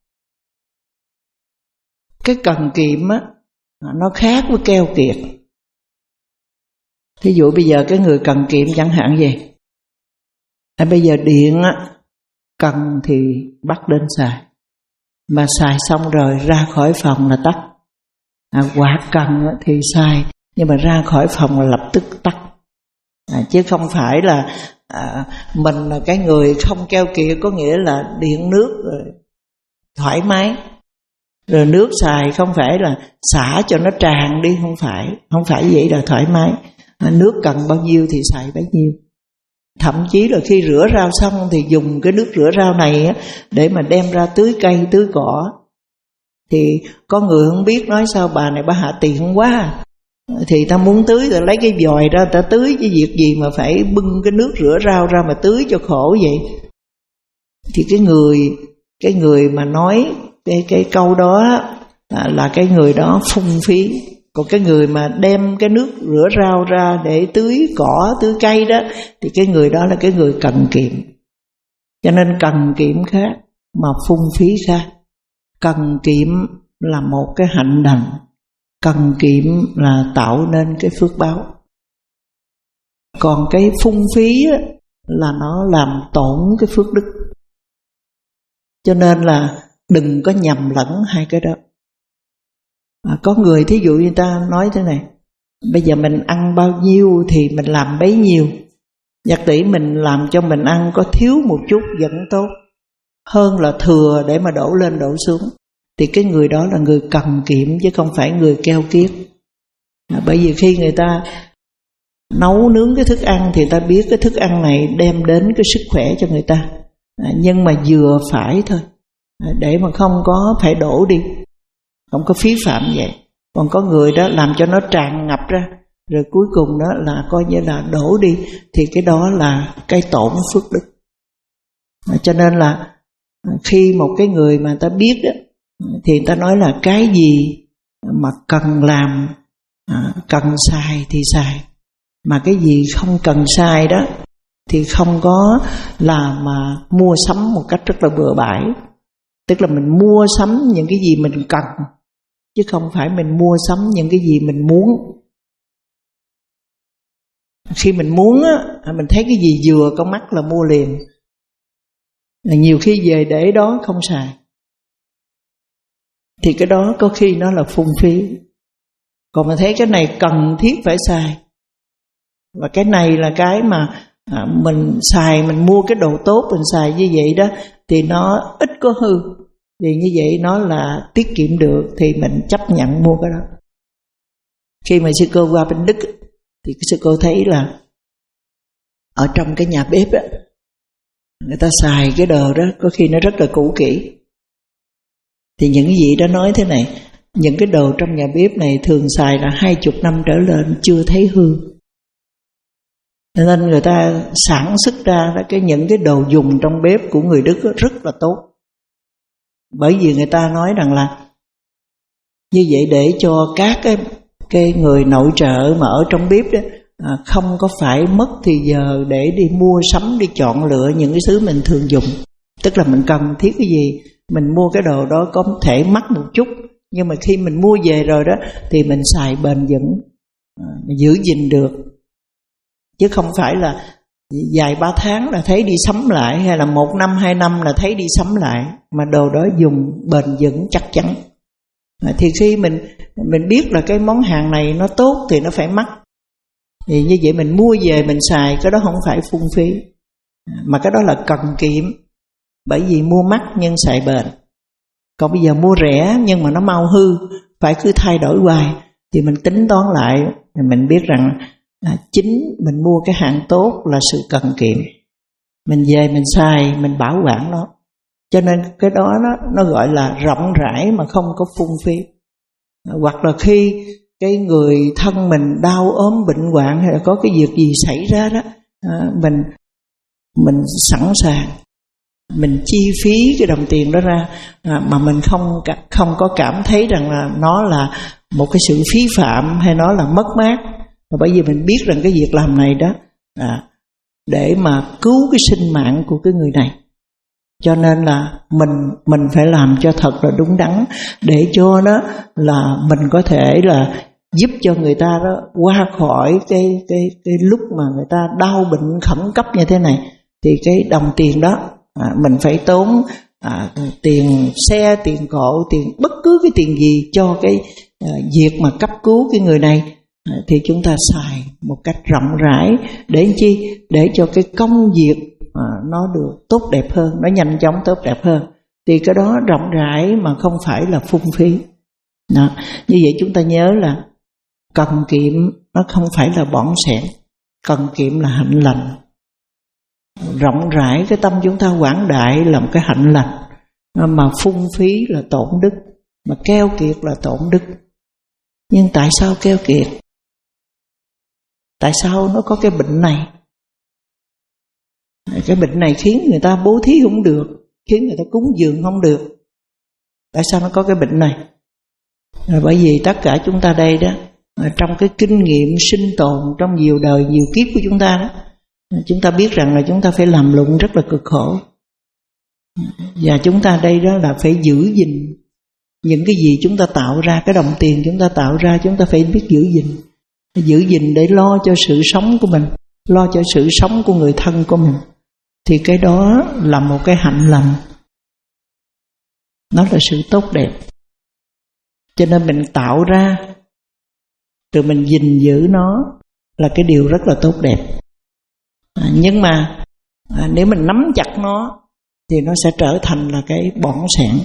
Cái cần kiệm á, nó khác với keo kiệt. Thí dụ bây giờ cái người cần kiệm chẳng hạn gì, à, bây giờ điện á, cần thì bắt đến xài, mà xài xong rồi ra khỏi phòng là tắt. À, quạt cần thì xài, nhưng mà ra khỏi phòng là lập tức tắt. À, chứ không phải là à, mình là cái người không keo kiệt, có nghĩa là điện nước rồi thoải mái. Rồi nước xài không phải là xả cho nó tràn đi, không phải, không phải vậy là thoải mái. À, nước cần bao nhiêu thì xài bấy nhiêu. Thậm chí là khi rửa rau xong thì dùng cái nước rửa rau này á, để mà đem ra tưới cây, tưới cỏ. Thì có người không biết nói sao bà này bà hạ tiện quá. Thì ta muốn tưới ta lấy cái vòi ra ta tưới, chứ việc gì mà phải bưng cái nước rửa rau ra mà tưới cho khổ vậy. Thì cái người cái người mà nói cái cái câu đó là, là cái người đó phung phí. Còn cái người mà đem cái nước rửa rau ra để tưới cỏ, tưới cây đó, thì cái người đó là cái người cần kiệm. Cho nên cần kiệm khác mà phung phí khác. Cần kiệm là một cái hạnh đành, cần kiệm là tạo nên cái phước báo. Còn cái phung phí á, là nó làm tổn cái phước đức. Cho nên là đừng có nhầm lẫn hai cái đó. À, có người thí dụ như ta nói thế này, bây giờ mình ăn bao nhiêu thì mình làm bấy nhiêu. Nhạc tỷ mình làm cho mình ăn có thiếu một chút vẫn tốt, hơn là thừa để mà đổ lên đổ xuống. Thì cái người đó là người cần kiệm chứ không phải người keo kiết. À, bởi vì khi người ta nấu nướng cái thức ăn thì ta biết cái thức ăn này đem đến cái sức khỏe cho người ta. À, nhưng mà vừa phải thôi, à, để mà không có phải đổ đi, không có phí phạm vậy. Còn có người đó làm cho nó tràn ngập ra, rồi cuối cùng đó là coi như là đổ đi, thì cái đó là cái tổn phước đức. À, cho nên là khi một cái người mà ta biết đó, thì ta nói là cái gì mà cần làm, à, cần xài thì xài, mà cái gì không cần xài đó thì không có là mà mua sắm một cách rất là bừa bãi. Tức là mình mua sắm những cái gì mình cần, chứ không phải mình mua sắm những cái gì mình muốn. Khi mình muốn á, mình thấy cái gì vừa con mắt là mua liền. Nhiều khi về để đó không xài. thì cái đó có khi nó là phung phí. Còn mình thấy cái này cần thiết phải xài, và cái này là cái mà à, mình xài, mình mua cái đồ tốt mình xài như vậy đó, thì nó ít có hư, thì như vậy nó là tiết kiệm được, thì mình chấp nhận mua cái đó. Khi mà sư cô qua bên Đức thì sư cô thấy là ở trong cái nhà bếp đó, người ta xài cái đồ đó có khi nó rất là cũ kỹ. Thì những cái gì đó nói thế này, những cái đồ trong nhà bếp này thường xài là hai chục năm trở lên chưa thấy hư. Nên người ta sản xuất ra cái những cái đồ dùng trong bếp của người Đức rất là tốt. Bởi vì người ta nói rằng là như vậy để cho các cái, cái người nội trợ mà ở trong bếp đó à, không có phải mất thì giờ để đi mua sắm, đi chọn lựa những cái thứ mình thường dùng. Tức là mình cần thiết cái gì, mình mua cái đồ đó có thể mắc một chút, nhưng mà khi mình mua về rồi đó thì mình xài bền vững, à, mình giữ gìn được. Chứ không phải là vài ba tháng là thấy đi sắm lại, hay là một năm hai năm là thấy đi sắm lại, mà đồ đó dùng bền vững chắc chắn. À, thì khi mình mình biết là cái món hàng này nó tốt thì nó phải mắc, thì như vậy mình mua về mình xài, cái đó không phải phung phí, mà cái đó là cần kiệm. Bởi vì mua mắc nhưng xài bền. Còn bây giờ mua rẻ nhưng mà nó mau hư, phải cứ thay đổi hoài, thì mình tính toán lại, mình biết rằng à, chính mình mua cái hàng tốt là sự cần kiệm. Mình về mình xài, mình bảo quản nó. Cho nên cái đó nó, nó gọi là rộng rãi mà không có phung phí. À, hoặc là khi cái người thân mình đau ốm bệnh hoạn, hay là có cái việc gì xảy ra đó, à, mình mình sẵn sàng, mình chi phí cái đồng tiền đó ra, à, mà mình không không có cảm thấy rằng là nó là một cái sự phí phạm hay nó là mất mát. Bởi vì mình biết rằng cái việc làm này đó à, để mà cứu cái sinh mạng của cái người này, cho nên là mình mình phải làm cho thật là đúng đắn, để cho nó là mình có thể là giúp cho người ta đó qua khỏi cái cái cái lúc mà người ta đau bệnh khẩn cấp như thế này. Thì cái đồng tiền đó à, mình phải tốn à, tiền xe, tiền cộ, tiền bất cứ cái tiền gì cho cái à, việc mà cấp cứu cái người này, à, thì chúng ta xài một cách rộng rãi. Để chi? Để cho cái công việc à, nó được tốt đẹp hơn, nó nhanh chóng tốt đẹp hơn. Thì cái đó rộng rãi mà không phải là phung phí đó. Như vậy chúng ta nhớ là cần kiệm nó không phải là bỏng sẻn, cần kiệm là hạnh lành. Rộng rãi cái tâm chúng ta quảng đại là một cái hạnh lành, mà phung phí là tổn đức, mà keo kiệt là tổn đức. Nhưng tại sao keo kiệt? Tại sao nó có cái bệnh này? Cái bệnh này khiến người ta bố thí không được, khiến người ta cúng dường không được. Tại sao nó có cái bệnh này? Là bởi vì tất cả chúng ta đây đó, trong cái kinh nghiệm sinh tồn trong nhiều đời nhiều kiếp của chúng ta đó, chúng ta biết rằng là chúng ta phải làm lụng rất là cực khổ. Và chúng ta đây đó là phải giữ gìn những cái gì chúng ta tạo ra, cái đồng tiền chúng ta tạo ra chúng ta phải biết giữ gìn. Giữ gìn để lo cho sự sống của mình, lo cho sự sống của người thân của mình. Thì cái đó là một cái hạnh lành, nó là sự tốt đẹp. Cho nên mình tạo ra rồi mình gìn giữ nó là cái điều rất là tốt đẹp. À, nhưng mà à, nếu mình nắm chặt nó thì nó sẽ trở thành là cái bỏng sẻn.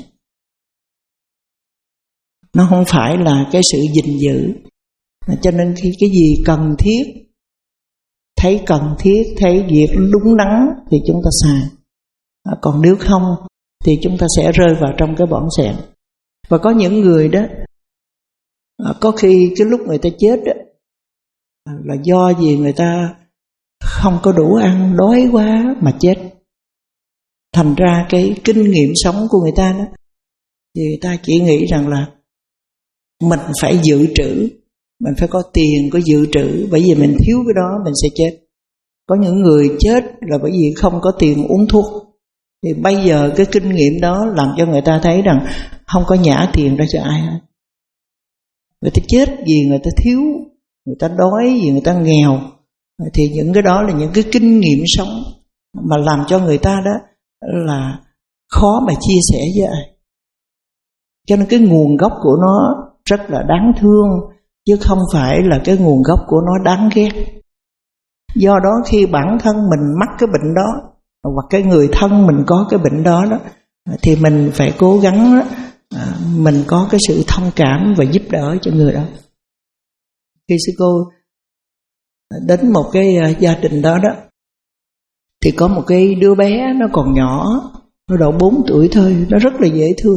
Nó không phải là cái sự gìn giữ. À, cho nên khi cái gì cần thiết, thấy cần thiết, thấy việc đúng đắn thì chúng ta xài. À, còn nếu không thì chúng ta sẽ rơi vào trong cái bỏng sẻn. Và có những người đó à, có khi cái lúc người ta chết đó, à, là do gì người ta không có đủ ăn, đói quá mà chết. Thành ra cái kinh nghiệm sống của người ta đó, thì người ta chỉ nghĩ rằng là mình phải dự trữ, mình phải có tiền, có dự trữ, bởi vì mình thiếu cái đó mình sẽ chết. Có những người chết là bởi vì không có tiền uống thuốc. Thì bây giờ cái kinh nghiệm đó làm cho người ta thấy rằng không có nhả tiền ra cho ai hết. Người ta chết vì người ta thiếu, người ta đói, vì người ta nghèo. Thì những cái đó là những cái kinh nghiệm sống mà làm cho người ta đó là khó mà chia sẻ với ai. Cho nên cái nguồn gốc của nó rất là đáng thương, chứ không phải là cái nguồn gốc của nó đáng ghét. Do đó khi bản thân mình mắc cái bệnh đó, hoặc cái người thân mình có cái bệnh đó đó, thì mình phải cố gắng đó, mình có cái sự thông cảm và giúp đỡ cho người đó. Khi sư cô đến một cái gia đình đó đó, thì có một cái đứa bé nó còn nhỏ, nó độ bốn tuổi thôi, nó rất là dễ thương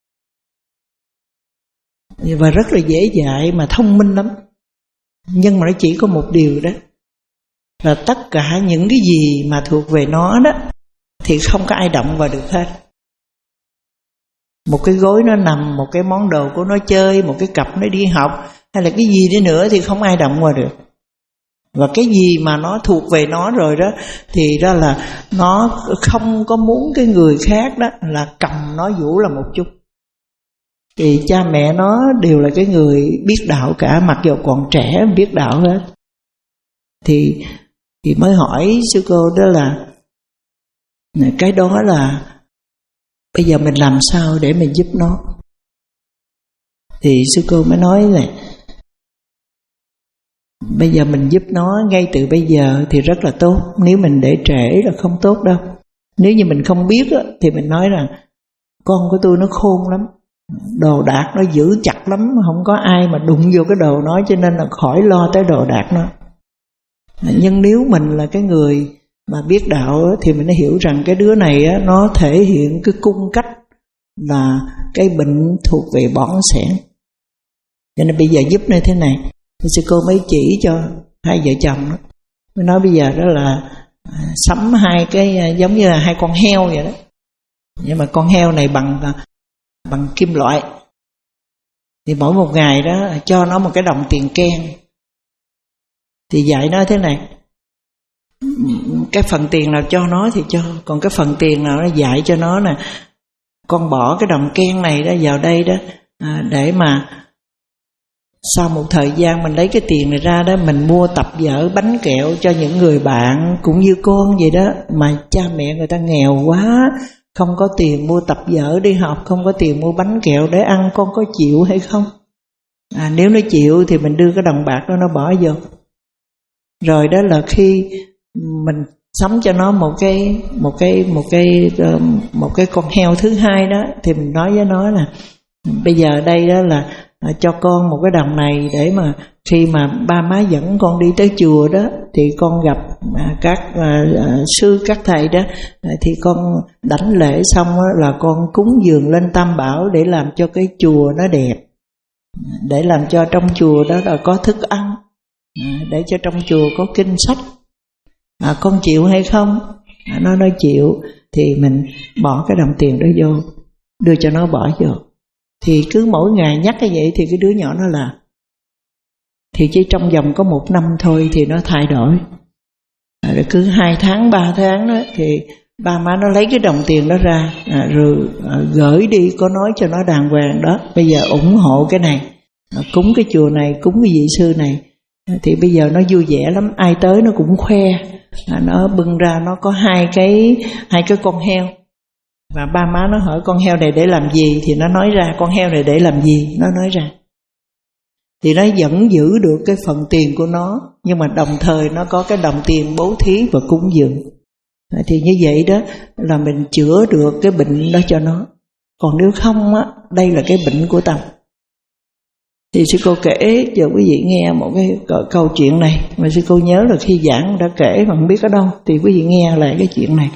và rất là dễ dạy mà thông minh lắm. Nhưng mà nó chỉ có một điều đó, là tất cả những cái gì mà thuộc về nó đó thì không có ai động vào được hết. Một cái gối nó nằm, một cái món đồ của nó chơi, một cái cặp nó đi học, hay là cái gì đi nữa thì không ai động vào được. Và cái gì mà nó thuộc về nó rồi đó, thì đó là nó không có muốn cái người khác đó là cầm nó vũ là một chút. Thì cha mẹ nó đều là cái người biết đạo cả, mặc dù còn trẻ biết đạo hết. Thì, thì mới hỏi sư cô đó là cái đó là bây giờ mình làm sao để mình giúp nó. Thì sư cô mới nói là bây giờ mình giúp nó ngay từ bây giờ thì rất là tốt. Nếu mình để trễ là không tốt đâu. Nếu như mình không biết thì mình nói rằng con của tôi nó khôn lắm, đồ đạc nó giữ chặt lắm, không có ai mà đụng vô cái đồ nó, cho nên là khỏi lo tới đồ đạc nó. Nhưng nếu mình là cái người mà biết đạo thì mình đã hiểu rằng cái đứa này nó thể hiện cái cung cách là cái bệnh thuộc về bỏng sẻn. Cho nên bây giờ giúp như thế này, thì sư cô mới chỉ cho hai vợ chồng đó. Mới nói bây giờ đó là sắm hai cái giống như là hai con heo vậy đó. Nhưng mà con heo này bằng bằng kim loại. Thì mỗi một ngày đó cho nó một cái đồng tiền ken. Thì dạy nó thế này, cái phần tiền nào cho nó thì cho, còn cái phần tiền nào nó dạy cho nó nè, con bỏ cái đồng ken này đó vào đây đó, à, để mà sau một thời gian mình lấy cái tiền này ra đó, mình mua tập vở bánh kẹo cho những người bạn cũng như con vậy đó, mà cha mẹ người ta nghèo quá, không có tiền mua tập vở đi học, không có tiền mua bánh kẹo để ăn, con có chịu hay không? À, nếu nó chịu thì mình đưa cái đồng bạc đó nó bỏ vô. Rồi đó là khi mình sắm cho nó một cái một cái một cái một cái con heo thứ hai đó, thì mình nói với nó là bây giờ đây đó là cho con một cái đồng này, để mà khi mà ba má dẫn con đi tới chùa đó thì con gặp các uh, sư các thầy đó, thì con đảnh lễ xong là con cúng dường lên Tam Bảo để làm cho cái chùa nó đẹp, để làm cho trong chùa đó là có thức ăn, để cho trong chùa có kinh sách. À, con chịu hay không? À, nó nói chịu, thì mình bỏ cái đồng tiền đó vô, đưa cho nó bỏ vô. Thì cứ mỗi ngày nhắc cái vậy thì cái đứa nhỏ nó làm. Thì chỉ trong vòng có một năm thôi thì nó thay đổi. À, rồi cứ hai tháng, ba tháng đó thì ba má nó lấy cái đồng tiền đó ra, à, rồi à, gửi đi, có nói cho nó đàng hoàng đó, bây giờ ủng hộ cái này, à, cúng cái chùa này, cúng cái vị sư này. À, thì bây giờ nó vui vẻ lắm, ai tới nó cũng khoe. À, nó bưng ra nó có hai cái hai cái con heo, và ba má nó hỏi con heo này để làm gì, thì nó nói ra con heo này để làm gì, nó nói ra. Thì nó vẫn giữ được cái phần tiền của nó, nhưng mà đồng thời nó có cái đồng tiền bố thí và cúng dường. À, thì như vậy đó là mình chữa được cái bệnh đó cho nó. Còn nếu không á, đây là cái bệnh của tâm. Thì sư cô kể cho quý vị nghe một cái câu chuyện này, mà sư cô nhớ là khi giảng đã kể mà không biết ở đâu, thì quý vị nghe lại cái chuyện này.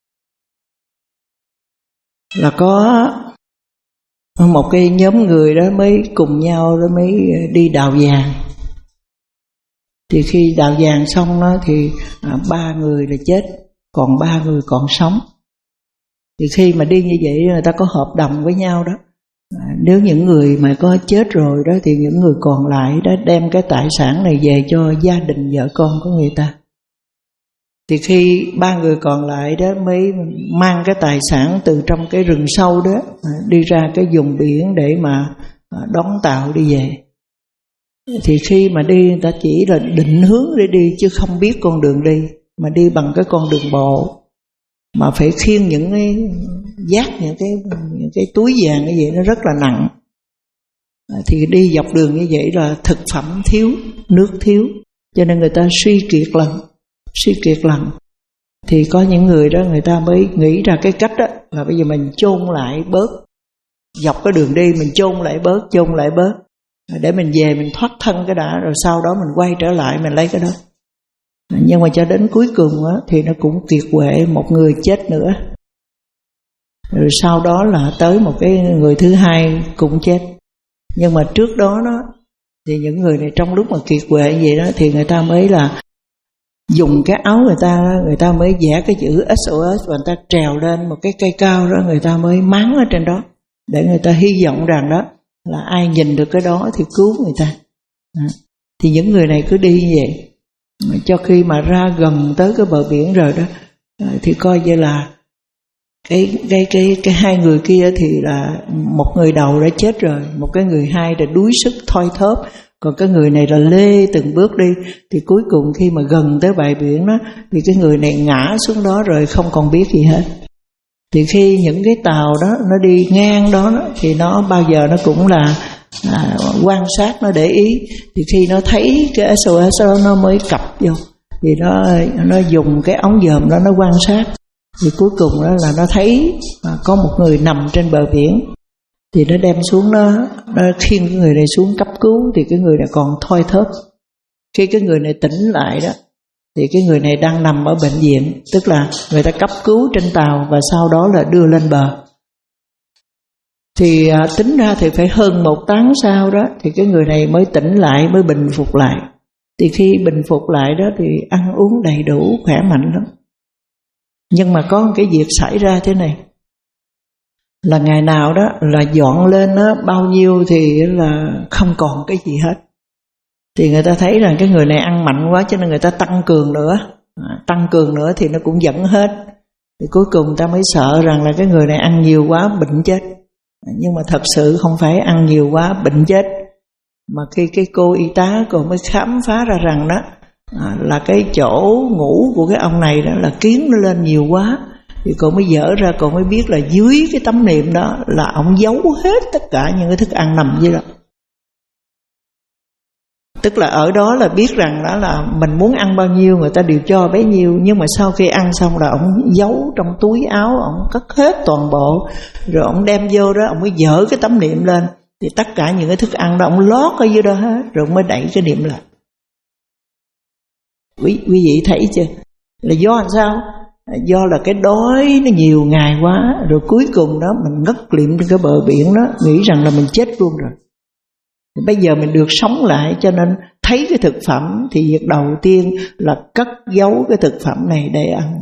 Là có một cái nhóm người đó mới cùng nhau đó mới đi đào vàng. Thì khi đào vàng xong đó thì à, ba người là chết, còn ba người còn sống. Thì khi mà đi như vậy người ta có hợp đồng với nhau đó, à, nếu những người mà có chết rồi đó thì những người còn lại đó đem cái tài sản này về cho gia đình vợ con của người ta. Thì khi ba người còn lại đó mới mang cái tài sản từ trong cái rừng sâu đó đi ra cái vùng biển để mà đón tàu đi về. Thì khi mà đi người ta chỉ là định hướng để đi chứ không biết con đường đi, mà đi bằng cái con đường bộ. mà phải khiêng những cái vác những cái những cái túi vàng như vậy nó rất là nặng. Thì đi dọc đường như vậy là thực phẩm thiếu, nước thiếu, cho nên người ta suy kiệt lần, suy kiệt lần. Thì có những người đó người ta mới nghĩ ra cái cách đó là bây giờ mình chôn lại bớt, dọc cái đường đi mình chôn lại bớt, chôn lại bớt, để mình về mình thoát thân cái đã, rồi sau đó mình quay trở lại mình lấy cái đó. Nhưng mà cho đến cuối cùng á, thì nó cũng kiệt quệ, một người chết nữa. Rồi sau đó là tới một cái người thứ hai cũng chết. Nhưng mà trước đó đó thì những người này trong lúc mà kiệt quệ như vậy đó thì người ta mới là dùng cái áo người ta, người ta mới vẽ cái chữ ét o ét và người ta trèo lên một cái cây cao đó, người ta mới máng ở trên đó để người ta hy vọng rằng đó là ai nhìn được cái đó thì cứu người ta. À, thì những người này cứ đi như vậy, cho khi mà ra gần tới cái bờ biển rồi đó thì coi như là cái cái cái cái hai người kia thì là một người đầu đã chết rồi, một cái người hai đã đuối sức thoi thóp, còn cái người này là lê từng bước đi. Thì cuối cùng khi mà gần tới bãi biển đó thì cái người này ngã xuống đó rồi không còn biết gì hết. Thì khi những cái tàu đó nó đi ngang đó, đó thì nó bao giờ nó cũng là à, quan sát, nó để ý. Thì khi nó thấy cái ét o ét đó nó mới cập vô, thì nó nó dùng cái ống dòm đó nó quan sát. Thì cuối cùng đó là nó thấy à, có một người nằm trên bờ biển. Thì nó đem xuống, nó, nó khiêng cái người này xuống cấp cứu. Thì cái người này còn thoi thóp. Khi cái người này tỉnh lại đó thì cái người này đang nằm ở bệnh viện, tức là người ta cấp cứu trên tàu và sau đó là đưa lên bờ. Thì à, tính ra thì phải hơn một tháng sau đó thì cái người này mới tỉnh lại, mới bình phục lại. Thì khi bình phục lại đó thì ăn uống đầy đủ, khỏe mạnh lắm. Nhưng mà có một cái việc xảy ra thế này, là ngày nào đó là dọn lên đó, bao nhiêu thì là không còn cái gì hết. Thì người ta thấy rằng cái người này ăn mạnh quá cho nên người ta tăng cường nữa, à, tăng cường nữa thì nó cũng dẫn hết. Thì cuối cùng ta mới sợ rằng là cái người này ăn nhiều quá bệnh chết. Nhưng mà thật sự không phải ăn nhiều quá bệnh chết, mà khi cái cô y tá cô mới khám phá ra rằng đó à, là cái chỗ ngủ của cái ông này đó là kiến nó lên nhiều quá. Thì cô mới dở ra, cô mới biết là dưới cái tấm niệm đó là ông giấu hết tất cả những cái thức ăn nằm dưới đó. Tức là ở đó là biết rằng đó là mình muốn ăn bao nhiêu người ta đều cho bấy nhiêu. Nhưng mà sau khi ăn xong là ông giấu trong túi áo, ông cất hết toàn bộ. Rồi ông đem vô đó, ông mới dở cái tấm niệm lên. Thì tất cả những cái thức ăn đó ông lót ở dưới đó hết. Rồi ông mới đẩy cái niệm lại. Quý, quý vị thấy chưa? Là do làm sao? Do là cái đói nó nhiều ngày quá. Rồi cuối cùng đó mình ngất liệm trên cái bờ biển đó, nghĩ rằng là mình chết luôn rồi. Bây giờ mình được sống lại, cho nên thấy cái thực phẩm thì việc đầu tiên là cất giấu cái thực phẩm này để ăn.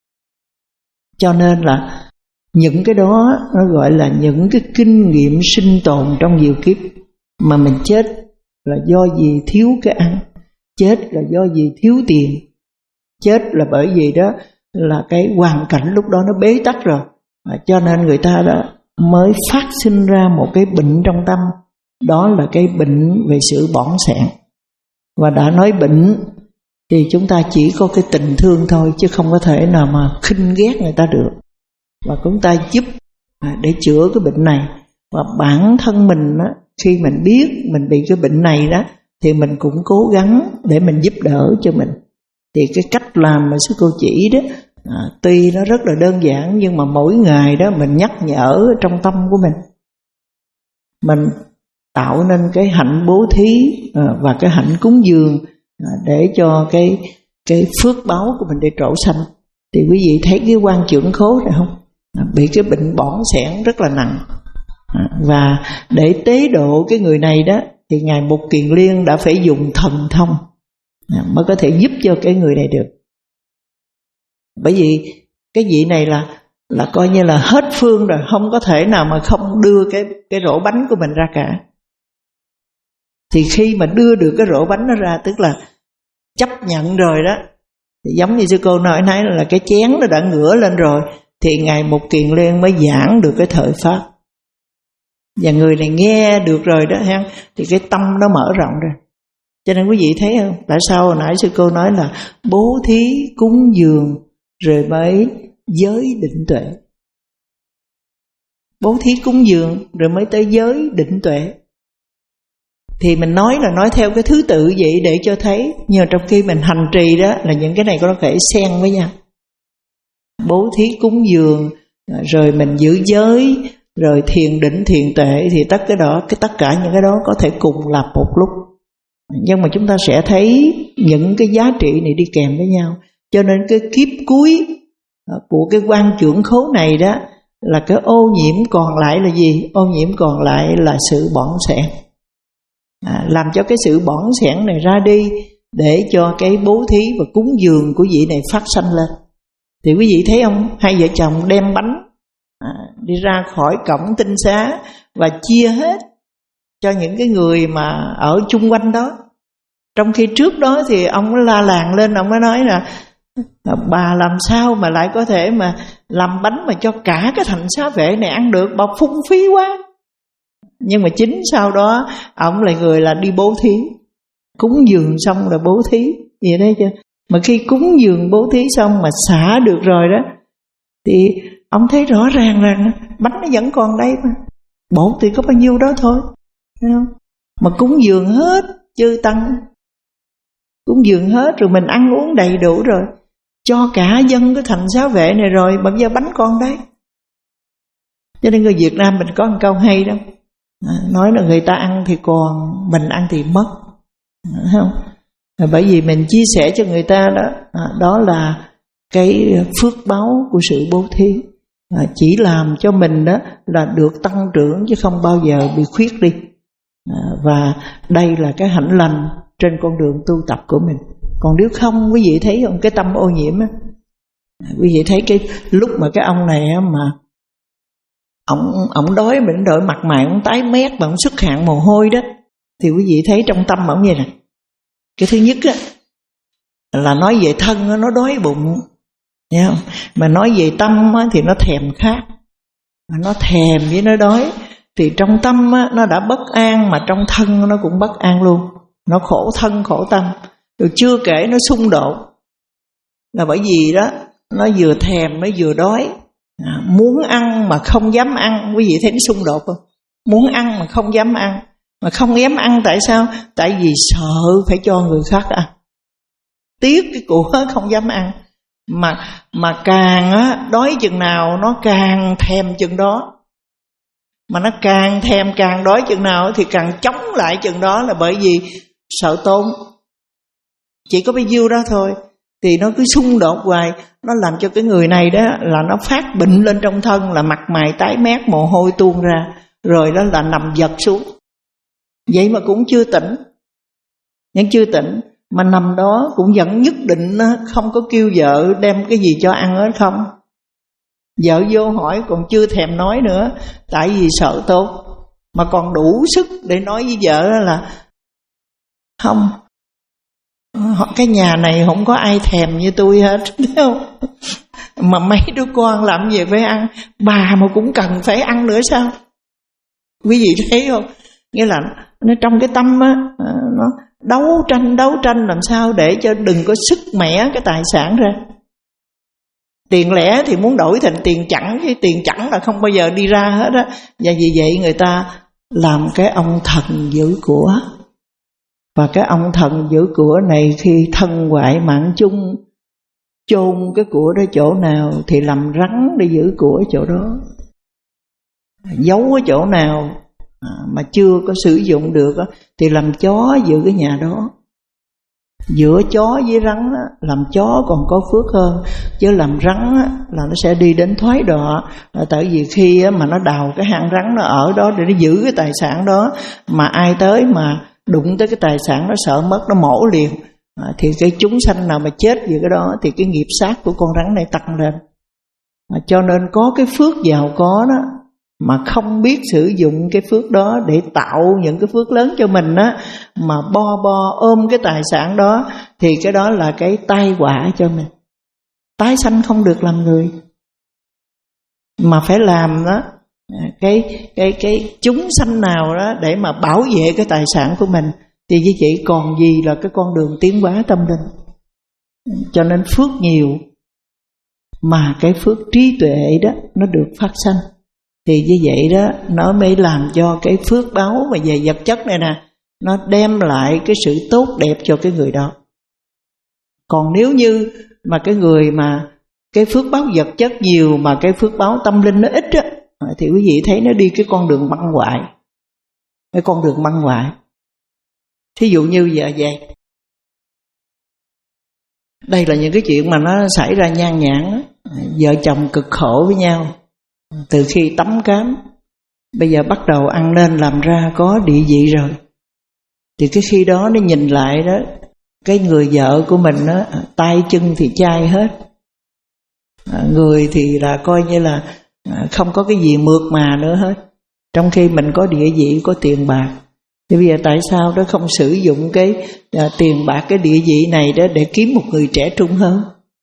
Cho nên là những cái đó nó gọi là những cái kinh nghiệm sinh tồn trong nhiều kiếp. Mà mình chết là do gì thiếu cái ăn, chết là do gì thiếu tiền, chết là bởi vì đó là cái hoàn cảnh lúc đó nó bế tắc rồi. Cho nên người ta đã mới phát sinh ra một cái bệnh trong tâm. Đó là cái bệnh về sự bỏng sẻn. Và đã nói bệnh thì chúng ta chỉ có cái tình thương thôi, chứ không có thể nào mà khinh ghét người ta được. Và chúng ta giúp để chữa cái bệnh này. Và bản thân mình đó, khi mình biết mình bị cái bệnh này đó, thì mình cũng cố gắng để mình giúp đỡ cho mình. Thì cái cách làm mà sư cô chỉ đó à, tuy nó rất là đơn giản, nhưng mà mỗi ngày đó mình nhắc nhở trong tâm của mình, mình tạo nên cái hạnh bố thí à, và cái hạnh cúng dường à, để cho cái cái phước báo của mình để trổ sanh. Thì quý vị thấy cái quan trưởng khố này không? À, bị cái bệnh bỏng sẻn rất là nặng. À, và để tế độ cái người này đó thì Ngài Mục Kiền Liên đã phải dùng thần thông à, mới có thể giúp cho cái người này được. Bởi vì cái vị này là là coi như là hết phương rồi, không có thể nào mà không đưa cái cái rổ bánh của mình ra cả. Thì khi mà đưa được cái rổ bánh nó ra, tức là chấp nhận rồi đó. Thì giống như sư cô nói nãy là cái chén nó đã ngửa lên rồi, thì Ngài Mục Kiền Liên mới giảng được cái thời pháp. Và người này nghe được rồi đó ha, thì cái tâm nó mở rộng ra. Cho nên quý vị thấy không? Tại sao hồi nãy sư cô nói là bố thí, cúng dường, rồi mới giới định tuệ. Bố thí cúng dường rồi mới tới giới định tuệ. Thì mình nói là nói theo cái thứ tự vậy để cho thấy, nhưng trong khi mình hành trì đó là những cái này có thể xen với nhau. Bố thí cúng dường, rồi mình giữ giới, rồi thiền định thiền tuệ, thì tất cái đó, cái tất cả những cái đó có thể cùng làm một lúc. Nhưng mà chúng ta sẽ thấy những cái giá trị này đi kèm với nhau. Cho nên cái kiếp cuối của cái quan trưởng khố này đó là cái ô nhiễm còn lại là gì? Ô nhiễm còn lại là sự bỏng sẻn. À, làm cho cái sự bỏng sẻn này ra đi, để cho cái bố thí và cúng dường của vị này phát sanh lên. Thì quý vị thấy không, hai vợ chồng đem bánh à, đi ra khỏi cổng tinh xá và chia hết cho những cái người mà ở chung quanh đó. Trong khi trước đó thì ông la làng lên, ông mới nói là bà làm sao mà lại có thể mà làm bánh mà cho cả cái thành xá vệ này ăn được, bà phung phí quá. Nhưng mà chính sau đó ông lại người là đi bố thí, cúng dường xong là bố thí, vậy đấy chứ. Mà khi cúng dường bố thí xong mà xả được rồi đó, thì ông thấy rõ ràng rằng bánh nó vẫn còn đây mà, bột thì có bao nhiêu đó thôi, thấy không? Mà cúng dường hết chư tăng, cúng dường hết rồi mình ăn uống đầy đủ rồi, cho cả dân cái thành xá vệ này rồi, mà bây giờ bánh còn đấy. Cho nên người Việt Nam mình có một câu hay đó, à, nói là người ta ăn thì còn, mình ăn thì mất, à, không? À, bởi vì mình chia sẻ cho người ta đó, à, đó là cái phước báu của sự bố thí, à, chỉ làm cho mình đó là được tăng trưởng chứ không bao giờ bị khuyết đi, à, và đây là cái hạnh lành trên con đường tu tập của mình. Còn nếu không, quý vị thấy không, cái tâm ô nhiễm á, quý vị thấy cái lúc mà cái ông này á, mà ổng ổng đói, mình đợi mặt mày ổng tái mét mà ổng xuất hạn mồ hôi đó, thì quý vị thấy trong tâm ổng vậy nè. Cái thứ nhất á là nói về thân á, nó đói bụng, thấy không? Mà nói về tâm á, thì nó thèm khát. Mà nó thèm với nó đói, thì trong tâm á, nó đã bất an, mà trong thân nó cũng bất an luôn. Nó khổ thân khổ tâm. Rồi chưa kể nó xung đột, là bởi vì đó nó vừa thèm nó vừa đói, à, muốn ăn mà không dám ăn. Quý vị thấy nó xung đột không? Muốn ăn mà không dám ăn. Mà không dám ăn tại sao? Tại vì sợ phải cho người khác ăn, tiếc cái của không dám ăn. Mà mà càng á, đói chừng nào nó càng thèm chừng đó. Mà nó càng thèm càng đói chừng nào thì càng chống lại chừng đó, là bởi vì sợ tốn. Chỉ có bấy nhiêu đó thôi. Thì nó cứ xung đột hoài, nó làm cho cái người này đó là nó phát bệnh lên trong thân, là mặt mày tái mét, mồ hôi tuôn ra, rồi đó là nằm giật xuống. Vậy mà cũng chưa tỉnh. Nhưng chưa tỉnh mà nằm đó cũng vẫn nhất định không có kêu vợ đem cái gì cho ăn hết không. Vợ vô hỏi còn chưa thèm nói nữa, tại vì sợ tốn. Mà còn đủ sức để nói với vợ là không, cái nhà này không có ai thèm như tôi hết, thấy không? Mà mấy đứa con làm gì phải ăn, bà mà cũng cần phải ăn nữa sao? Quý vị thấy không? Nghĩa là nó trong cái tâm á, nó đấu tranh đấu tranh làm sao để cho đừng có sức mẻ cái tài sản ra. Tiền lẻ thì muốn đổi thành tiền chẵn, cái tiền chẵn là không bao giờ đi ra hết á. Và vì vậy người ta làm cái ông thần giữ của. Và cái ông thần giữ của này khi thân hoại mạng chung, chôn cái của đó chỗ nào thì làm rắn để giữ của chỗ đó, giấu ở chỗ nào mà chưa có sử dụng được thì làm chó giữ cái nhà đó. Giữa chó với rắn làm chó còn có phước hơn, chứ làm rắn là nó sẽ đi đến thoái đọa. Tại vì khi mà nó đào cái hang rắn nó ở đó để nó giữ cái tài sản đó, mà ai tới mà đụng tới cái tài sản nó sợ mất, nó mổ liền, à, thì cái chúng sanh nào mà chết vì cái đó thì cái nghiệp sát của con rắn này tăng lên. À, cho nên có cái phước giàu có đó mà không biết sử dụng cái phước đó để tạo những cái phước lớn cho mình á, mà bo bo ôm cái tài sản đó, thì cái đó là cái tai họa cho mình. Tái sanh không được làm người, mà phải làm đó cái cái cái chúng sanh nào đó để mà bảo vệ cái tài sản của mình, thì với chị còn gì là cái con đường tiến hóa tâm linh. Cho nên phước nhiều mà cái phước trí tuệ đó nó được phát sanh. Thì như vậy đó nó mới làm cho cái phước báo mà về vật chất này nè, nó đem lại cái sự tốt đẹp cho cái người đó. Còn nếu như mà cái người mà cái phước báo vật chất nhiều mà cái phước báo tâm linh nó ít á, thì quý vị thấy nó đi cái con đường băng hoại. Cái con đường băng hoại. Thí dụ như giờ vậy. Đây là những cái chuyện mà nó xảy ra nhan nhản. Vợ chồng cực khổ với nhau từ khi tắm cám, bây giờ bắt đầu ăn nên làm ra có địa vị rồi. Thì cái khi đó nó nhìn lại đó, cái người vợ của mình đó, tay chân thì chai hết, người thì là coi như là không có cái gì mượt mà nữa hết. Trong khi mình có địa vị, có tiền bạc. Thì bây giờ tại sao đó không sử dụng cái à, tiền bạc, cái địa vị này đó để kiếm một người trẻ trung hơn?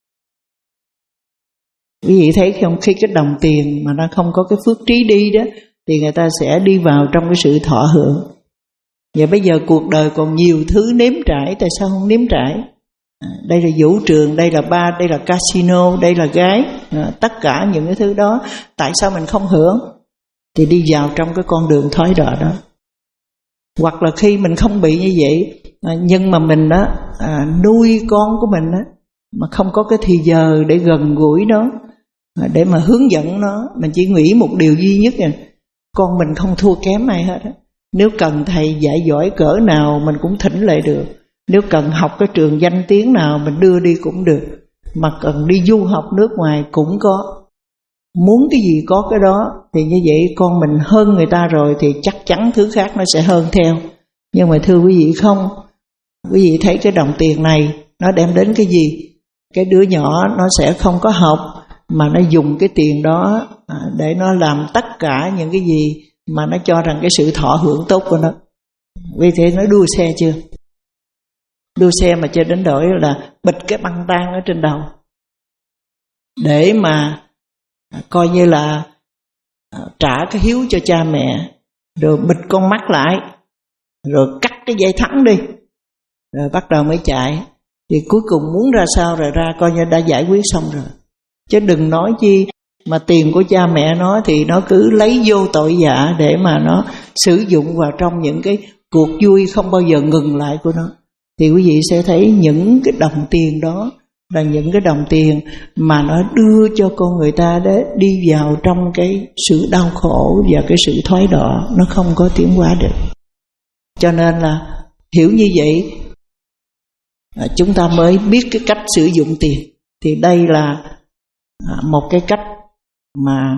Quý vị thấy không, khi cái đồng tiền mà nó không có cái phước trí đi đó, thì người ta sẽ đi vào trong cái sự thọ hưởng. Và bây giờ cuộc đời còn nhiều thứ nếm trải, tại sao không nếm trải? À, đây là vũ trường, đây là bar, đây là casino, đây là gái, à, tất cả những cái thứ đó, tại sao mình không hưởng? Thì đi vào trong cái con đường thói đọa đó. Hoặc là khi mình không bị như vậy, à, nhưng mà mình đó à, nuôi con của mình đó, mà không có cái thì giờ để gần gũi nó, à, để mà hướng dẫn nó, mình chỉ nghĩ một điều duy nhất là con mình không thua kém ai hết. Nếu cần thầy dạy giỏi cỡ nào mình cũng thỉnh lại được, nếu cần học cái trường danh tiếng nào mình đưa đi cũng được, mà cần đi du học nước ngoài cũng có. Muốn cái gì có cái đó. Thì như vậy con mình hơn người ta rồi thì chắc chắn thứ khác nó sẽ hơn theo. Nhưng mà thưa quý vị không, quý vị thấy cái đồng tiền này nó đem đến cái gì? Cái đứa nhỏ nó sẽ không có học, mà nó dùng cái tiền đó để nó làm tất cả những cái gì mà nó cho rằng cái sự thọ hưởng tốt của nó. Vì thế nó đua xe chưa? Đua xe mà cho đến đổi là bịch cái băng tang ở trên đầu, để mà coi như là trả cái hiếu cho cha mẹ, rồi bịt con mắt lại, rồi cắt cái dây thắng đi, rồi bắt đầu mới chạy. Thì cuối cùng muốn ra sao rồi ra, coi như đã giải quyết xong rồi. Chứ đừng nói chi mà tiền của cha mẹ nó thì nó cứ lấy vô tội vạ để mà nó sử dụng vào trong những cái cuộc vui không bao giờ ngừng lại của nó. Thì quý vị sẽ thấy những cái đồng tiền đó là những cái đồng tiền mà nó đưa cho con người ta để đi vào trong cái sự đau khổ và cái sự thoái đọa, nó không có tiến hóa được. Cho nên là hiểu như vậy chúng ta mới biết cái cách sử dụng tiền. Thì đây là một cái cách mà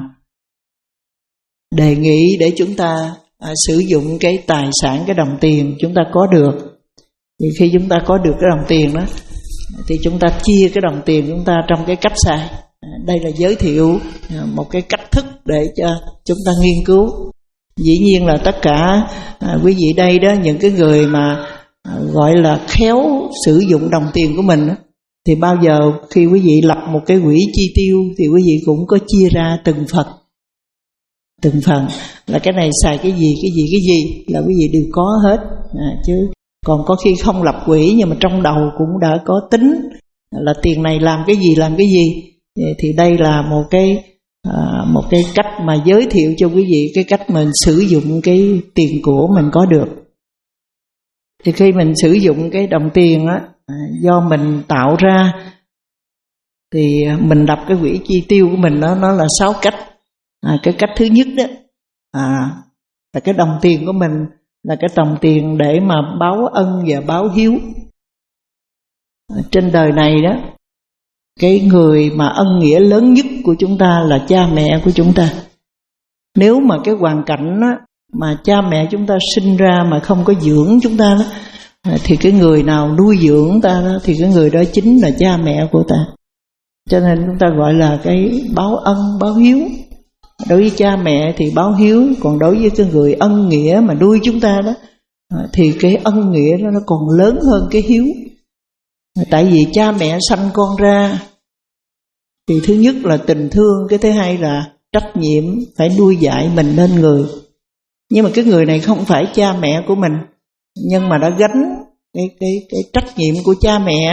đề nghị để chúng ta sử dụng cái tài sản, cái đồng tiền chúng ta có được. Thì khi chúng ta có được cái đồng tiền đó thì chúng ta chia cái đồng tiền chúng ta trong cái cách sai. Đây là giới thiệu một cái cách thức để cho chúng ta nghiên cứu. Dĩ nhiên là tất cả à, quý vị đây đó, những cái người mà à, gọi là khéo sử dụng đồng tiền của mình đó, thì bao giờ khi quý vị lập một cái quỹ chi tiêu thì quý vị cũng có chia ra từng phần, từng phần là cái này xài cái gì, cái gì, cái gì là quý vị đều có hết. À, chứ còn có khi không lập quỹ nhưng mà trong đầu cũng đã có tính là tiền này làm cái gì, làm cái gì. Thì đây là một cái à, một cái cách mà giới thiệu cho quý vị cái cách mình sử dụng cái tiền của mình có được. Thì khi mình sử dụng cái đồng tiền á, do mình tạo ra, thì mình lập cái quỹ chi tiêu của mình đó, nó là sáu cách. À, cái cách thứ nhất đó à, là cái đồng tiền của mình là cái đồng tiền để mà báo ân và báo hiếu. À, trên đời này đó, cái người mà ân nghĩa lớn nhất của chúng ta là cha mẹ của chúng ta. Nếu mà cái hoàn cảnh đó, mà cha mẹ chúng ta sinh ra mà không có dưỡng chúng ta đó, thì cái người nào nuôi dưỡng ta đó, thì cái người đó chính là cha mẹ của ta. Cho nên chúng ta gọi là cái báo ân, báo hiếu. Đối với cha mẹ thì báo hiếu, còn đối với cái người ân nghĩa mà nuôi chúng ta đó, thì cái ân nghĩa đó nó còn lớn hơn cái hiếu. Tại vì cha mẹ sanh con ra thì thứ nhất là tình thương, cái thứ hai là trách nhiệm phải nuôi dạy mình nên người. Nhưng mà cái người này không phải cha mẹ của mình, nhưng mà đã gánh cái, cái, cái trách nhiệm của cha mẹ,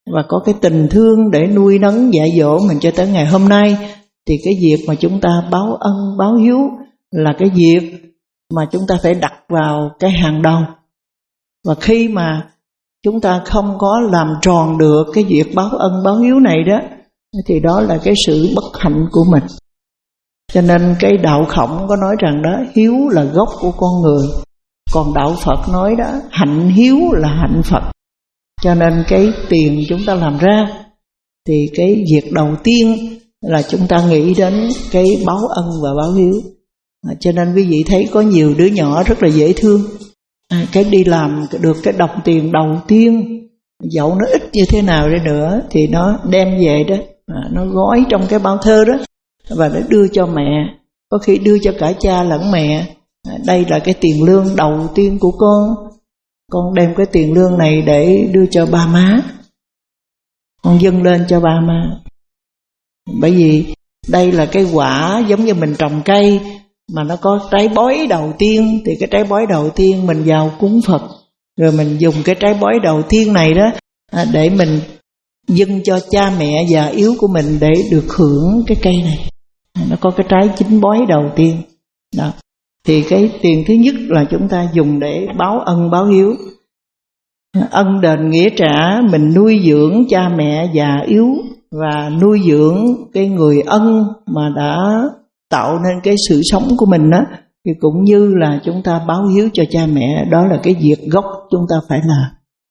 và có cái tình thương để nuôi nấng dạy dỗ mình cho tới ngày hôm nay, thì cái việc mà chúng ta báo ân báo hiếu là cái việc mà chúng ta phải đặt vào cái hàng đầu. Và khi mà chúng ta không có làm tròn được cái việc báo ân báo hiếu này đó, thì đó là cái sự bất hạnh của mình. Cho nên cái đạo Khổng có nói rằng đó, hiếu là gốc của con người. Còn đạo Phật nói đó, hạnh hiếu là hạnh Phật. Cho nên cái tiền chúng ta làm ra, thì cái việc đầu tiên là chúng ta nghĩ đến cái báo ân và báo hiếu. À, cho nên quý vị thấy có nhiều đứa nhỏ rất là dễ thương. À, cái đi làm được cái đồng tiền đầu tiên, dẫu nó ít như thế nào đi nữa, thì nó đem về đó, à, nó gói trong cái bao thơ đó, và nó đưa cho mẹ, có khi đưa cho cả cha lẫn mẹ. À, đây là cái tiền lương đầu tiên của con, con đem cái tiền lương này để đưa cho ba má, con dâng lên cho ba má. Bởi vì đây là cái quả giống như mình trồng cây mà nó có trái bói đầu tiên, thì cái trái bói đầu tiên mình vào cúng Phật, rồi mình dùng cái trái bói đầu tiên này đó à, để mình dâng cho cha mẹ già yếu của mình để được hưởng cái cây này. Nó có cái trái chín bói đầu tiên đó. Thì cái tiền thứ nhất là chúng ta dùng để báo ân báo hiếu. Ân đền nghĩa trả, mình nuôi dưỡng cha mẹ già yếu và nuôi dưỡng cái người ân mà đã tạo nên cái sự sống của mình đó, thì cũng như là chúng ta báo hiếu cho cha mẹ. Đó là cái việc gốc chúng ta phải làm.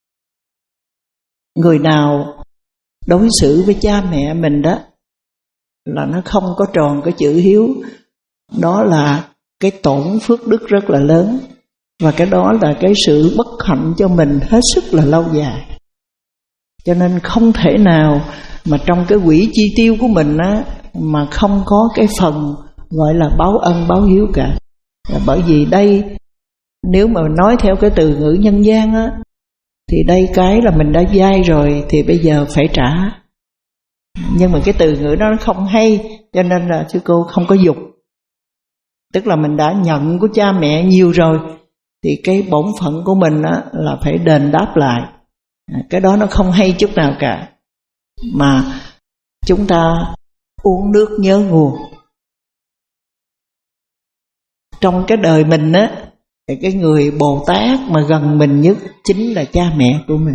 Người nào đối xử với cha mẹ mình đó là nó không có tròn cái chữ hiếu, đó là cái tổn phước đức rất là lớn, và cái đó là cái sự bất hạnh cho mình hết sức là lâu dài. Cho nên không thể nào mà trong cái quỹ chi tiêu của mình á, mà không có cái phần gọi là báo ân báo hiếu cả. Là bởi vì đây, nếu mà nói theo cái từ ngữ nhân gian á, thì đây cái là mình đã vay rồi thì bây giờ phải trả. Nhưng mà cái từ ngữ đó nó không hay, cho nên là sư cô không có dùng. Tức là mình đã nhận của cha mẹ nhiều rồi, thì cái bổn phận của mình á, là phải đền đáp lại. Cái đó nó không hay chút nào cả. Mà chúng ta uống nước nhớ nguồn. Trong cái đời mình á, thì cái người Bồ Tát mà gần mình nhất chính là cha mẹ của mình.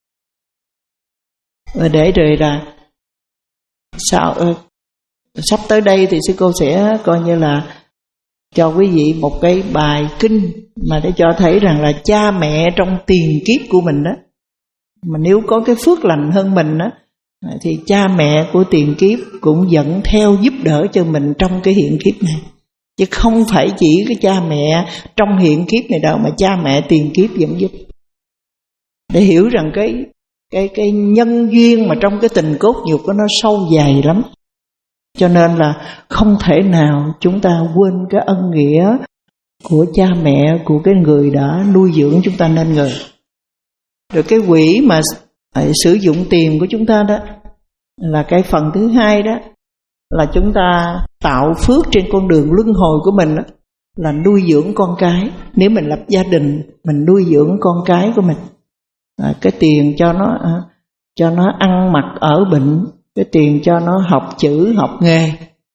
Và để rồi là sao sắp tới đây thì sư cô sẽ coi như là cho quý vị một cái bài kinh mà để cho thấy rằng là cha mẹ trong tiền kiếp của mình đó, mà nếu có cái phước lành hơn mình đó, thì cha mẹ của tiền kiếp cũng dẫn theo giúp đỡ cho mình trong cái hiện kiếp này. Chứ không phải chỉ cái cha mẹ trong hiện kiếp này đâu, mà cha mẹ tiền kiếp vẫn giúp. Để hiểu rằng cái cái cái nhân duyên mà trong cái tình cốt nhục của nó sâu dày lắm. Cho nên là không thể nào chúng ta quên cái ân nghĩa của cha mẹ, của cái người đã nuôi dưỡng chúng ta nên người. Rồi cái quỹ mà sử dụng tiền của chúng ta đó, là cái phần thứ hai đó, là chúng ta tạo phước trên con đường luân hồi của mình đó, là nuôi dưỡng con cái. Nếu mình lập gia đình, mình nuôi dưỡng con cái của mình, à, cái tiền cho nó à, cho nó ăn mặc ở bệnh, cái tiền cho nó học chữ học nghề.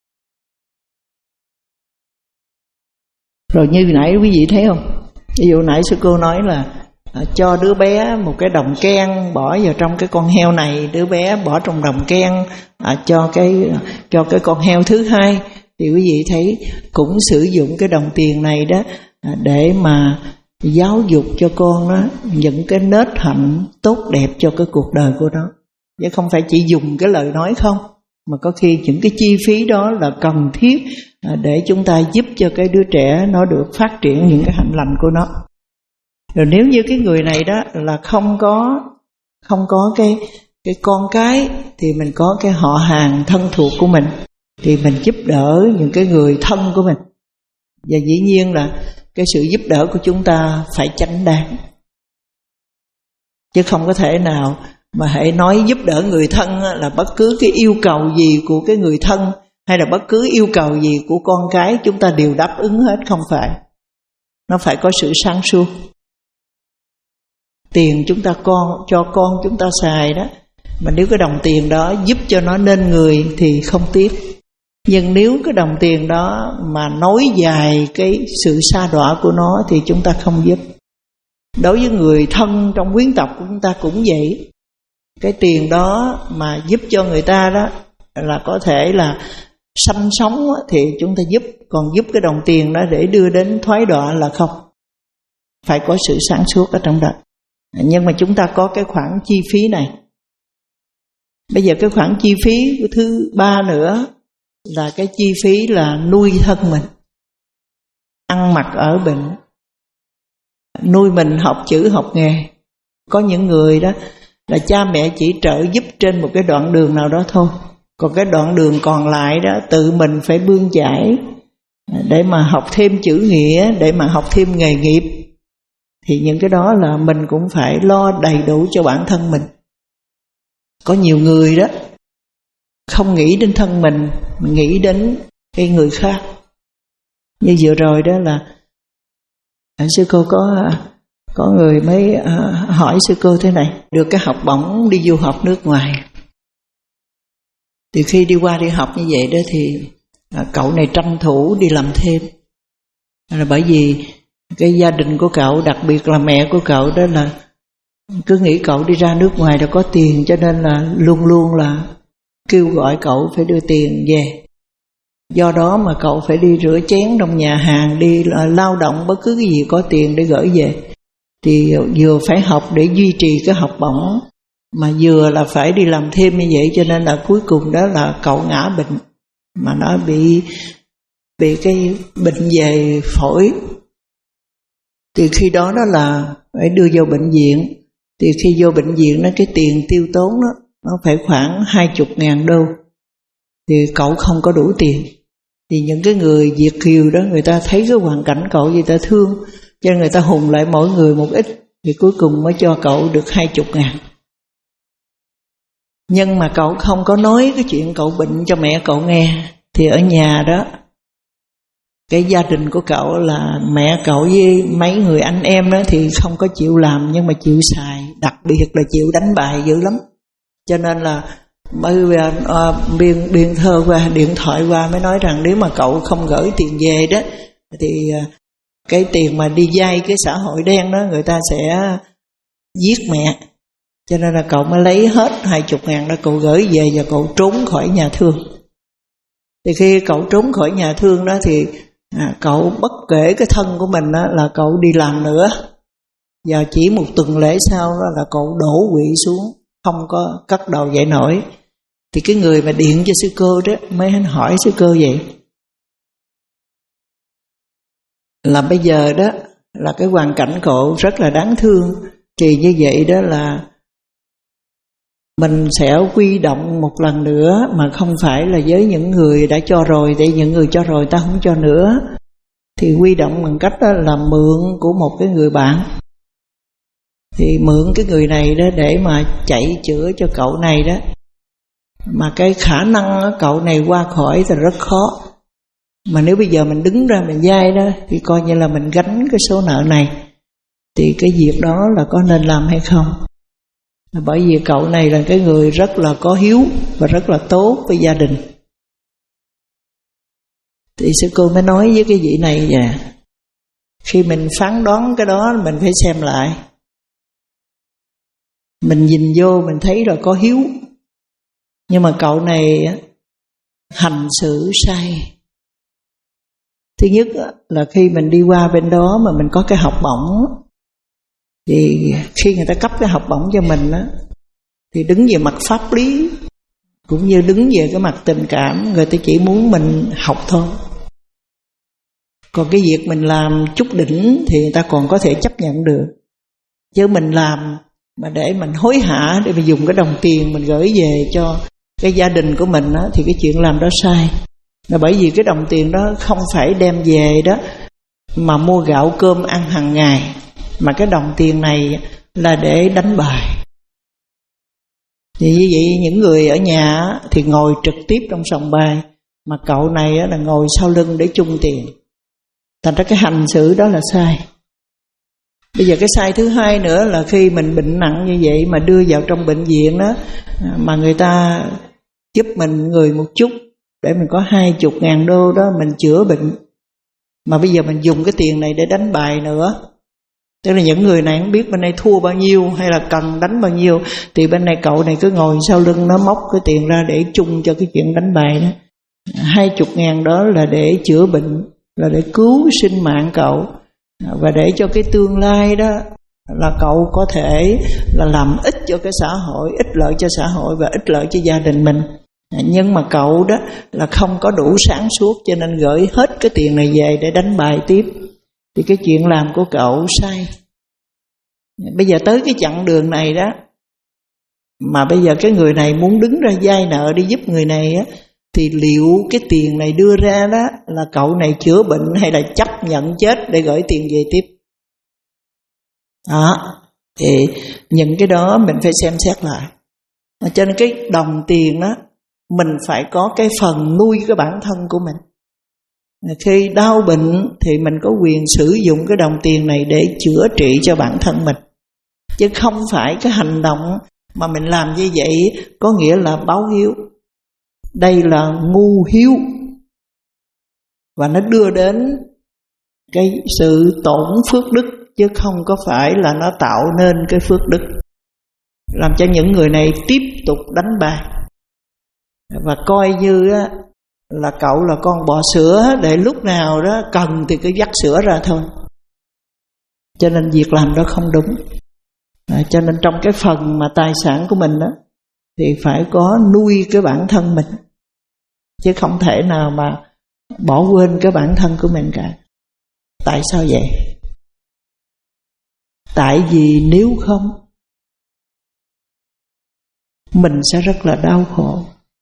Rồi như nãy quý vị thấy không, ví dụ nãy sư cô nói là à, cho đứa bé một cái đồng ken bỏ vào trong cái con heo này, đứa bé bỏ trong đồng ken à, cho cái cho cái con heo thứ hai, thì quý vị thấy cũng sử dụng cái đồng tiền này đó à, để mà giáo dục cho con nó những cái nết hạnh tốt đẹp cho cái cuộc đời của nó. Chứ không phải chỉ dùng cái lời nói không, mà có khi những cái chi phí đó là cần thiết à, để chúng ta giúp cho cái đứa trẻ nó được phát triển những cái hạnh lành của nó. Rồi nếu như cái người này đó là không có không có cái cái con cái, thì mình có cái họ hàng thân thuộc của mình, thì mình giúp đỡ những cái người thân của mình. Và dĩ nhiên là cái sự giúp đỡ của chúng ta phải chánh đáng, chứ không có thể nào mà hãy nói giúp đỡ người thân là bất cứ cái yêu cầu gì của cái người thân hay là bất cứ yêu cầu gì của con cái chúng ta đều đáp ứng hết. Không phải. Nó phải có sự sáng suốt. Tiền chúng ta con cho con chúng ta xài đó, Mà nếu cái đồng tiền đó giúp cho nó nên người thì không tiếc. Nhưng nếu cái đồng tiền đó mà nối dài cái sự sa đọa của nó thì chúng ta không giúp. Đối với người thân trong quyến tộc của chúng ta cũng vậy. Cái tiền đó mà giúp cho người ta đó là có thể là sanh sống thì chúng ta giúp. Còn giúp cái đồng tiền đó để đưa đến thoái đọa là không. Phải có sự sáng suốt ở trong đó. Nhưng mà chúng ta có cái khoản chi phí này. Bây giờ cái khoản chi phí của thứ ba nữa là cái chi phí là nuôi thân mình, ăn mặc ở bệnh, nuôi mình học chữ học nghề. Có những người đó là cha mẹ chỉ trợ giúp trên một cái đoạn đường nào đó thôi, còn cái đoạn đường còn lại đó tự mình phải bươn chải để mà học thêm chữ nghĩa, để mà học thêm nghề nghiệp. Thì những cái đó là mình cũng phải lo đầy đủ cho bản thân mình. Có nhiều người đó không nghĩ đến thân mình, mình nghĩ đến cái người khác. Như vừa rồi đó là sư cô có có người mới hỏi sư cô thế này, được cái học bổng đi du học nước ngoài. Thì khi đi qua đi học như vậy đó thì cậu này tranh thủ đi làm thêm. Là bởi vì cái gia đình của cậu, đặc biệt là mẹ của cậu đó là cứ nghĩ cậu đi ra nước ngoài đã có tiền, cho nên là luôn luôn là kêu gọi cậu phải đưa tiền về. Do đó mà cậu phải đi rửa chén trong nhà hàng, đi lao động bất cứ cái gì có tiền để gửi về. Thì vừa phải học để duy trì cái học bổng, mà vừa là phải đi làm thêm như vậy, cho nên là cuối cùng đó là cậu ngã bệnh. Mà nó bị bị cái bệnh về phổi. Thì khi đó đó là phải đưa vô bệnh viện. Thì khi vô bệnh viện đó, cái tiền tiêu tốn đó nó phải khoảng hai chục ngàn đô. Thì cậu không có đủ tiền. Thì những cái người Việt kiều đó, người ta thấy cái hoàn cảnh cậu, người ta thương, cho nên người ta hùng lại mỗi người một ít. Thì cuối cùng mới cho cậu được hai chục ngàn. Nhưng mà cậu không có nói cái chuyện cậu bệnh cho mẹ cậu nghe. Thì ở nhà đó, cái gia đình của cậu là mẹ cậu với mấy người anh em đó thì không có chịu làm, nhưng mà chịu xài, đặc biệt là chịu đánh bài dữ lắm. Cho nên là mới uh, biên, biên thơ qua, điện thoại qua mới nói rằng nếu mà cậu không gửi tiền về đó thì uh, cái tiền mà đi vay cái xã hội đen đó người ta sẽ giết mẹ. Cho nên là cậu mới lấy hết hai chục ngàn đó cậu gửi về và cậu trốn khỏi nhà thương. Thì khi cậu trốn khỏi nhà thương đó thì à, cậu bất kể cái thân của mình đó, là cậu đi làm nữa. Và chỉ một tuần lễ sau đó là cậu đổ quỵ xuống, không có cất đầu dậy nổi. Thì cái người mà điện cho sư cô đó mới hỏi sư cô vậy, là bây giờ đó là cái hoàn cảnh cậu rất là đáng thương. Thì như vậy đó là mình sẽ quy động một lần nữa, mà không phải là với những người đã cho rồi, để những người cho rồi ta không cho nữa. Thì quy động bằng cách đó là mượn của một cái người bạn. Thì mượn cái người này đó để mà chạy chữa cho cậu này đó. Mà cái khả năng cậu này qua khỏi thì rất khó. Mà nếu bây giờ mình đứng ra mình vay đó thì coi như là mình gánh cái số nợ này. Thì cái việc đó là có nên làm hay không? Bởi vì cậu này là cái người rất là có hiếu và rất là tốt với gia đình. Thì sư cô mới nói với cái vị này vậy, khi mình phán đoán cái đó mình phải xem lại. Mình nhìn vô mình thấy là có hiếu, nhưng mà cậu này hành xử sai. Thứ nhất là khi mình đi qua bên đó mà mình có cái học bổng, thì khi người ta cấp cái học bổng cho mình á, thì đứng về mặt pháp lý cũng như đứng về cái mặt tình cảm, người ta chỉ muốn mình học thôi. Còn cái việc mình làm chút đỉnh thì người ta còn có thể chấp nhận được. Chứ mình làm mà để mình hối hả để mình dùng cái đồng tiền mình gửi về cho cái gia đình của mình á, thì cái chuyện làm đó sai. Là bởi vì cái đồng tiền đó không phải đem về đó mà mua gạo cơm ăn hàng ngày, mà cái đồng tiền này là để đánh bài. Thì như vậy những người ở nhà thì ngồi trực tiếp trong sòng bài, mà cậu này là ngồi sau lưng để chung tiền. Thành ra cái hành xử đó là sai. Bây giờ cái sai thứ hai nữa là khi mình bệnh nặng như vậy mà đưa vào trong bệnh viện đó, mà người ta giúp mình người một chút để mình có hai chục ngàn đô đó mình chữa bệnh, mà bây giờ mình dùng cái tiền này để đánh bài nữa. Tức là những người này không biết bên này thua bao nhiêu hay là cần đánh bao nhiêu, thì bên này cậu này cứ ngồi sau lưng nó móc cái tiền ra để chung cho cái chuyện đánh bài đó. Hai chục ngàn đó là để chữa bệnh, là để cứu sinh mạng cậu, và để cho cái tương lai đó là cậu có thể là làm ích cho cái xã hội, ích lợi cho xã hội và ích lợi cho gia đình mình. Nhưng mà cậu đó là không có đủ sáng suốt, cho nên gửi hết cái tiền này về để đánh bài tiếp. Thì cái chuyện làm của cậu sai. Bây giờ tới cái chặng đường này đó, mà bây giờ cái người này muốn đứng ra vay nợ đi giúp người này á, thì liệu cái tiền này đưa ra đó là cậu này chữa bệnh hay là chấp nhận chết để gửi tiền về tiếp? Đó, thì những cái đó mình phải xem xét lại. Cho nên cái đồng tiền đó, mình phải có cái phần nuôi cái bản thân của mình. Khi đau bệnh thì mình có quyền sử dụng cái đồng tiền này để chữa trị cho bản thân mình, chứ không phải cái hành động mà mình làm như vậy có nghĩa là báo hiếu. Đây là ngu hiếu, và nó đưa đến cái sự tổn phước đức, chứ không có phải là nó tạo nên cái phước đức, làm cho những người này tiếp tục đánh bài và coi như á, là cậu là con bò sữa, để lúc nào đó cần thì cứ dắt sữa ra thôi. Cho nên việc làm đó không đúng. À, cho nên trong cái phần mà tài sản của mình đó, thì phải có nuôi cái bản thân mình, chứ không thể nào mà bỏ quên cái bản thân của mình cả. Tại sao vậy? Tại vì nếu không, mình sẽ rất là đau khổ.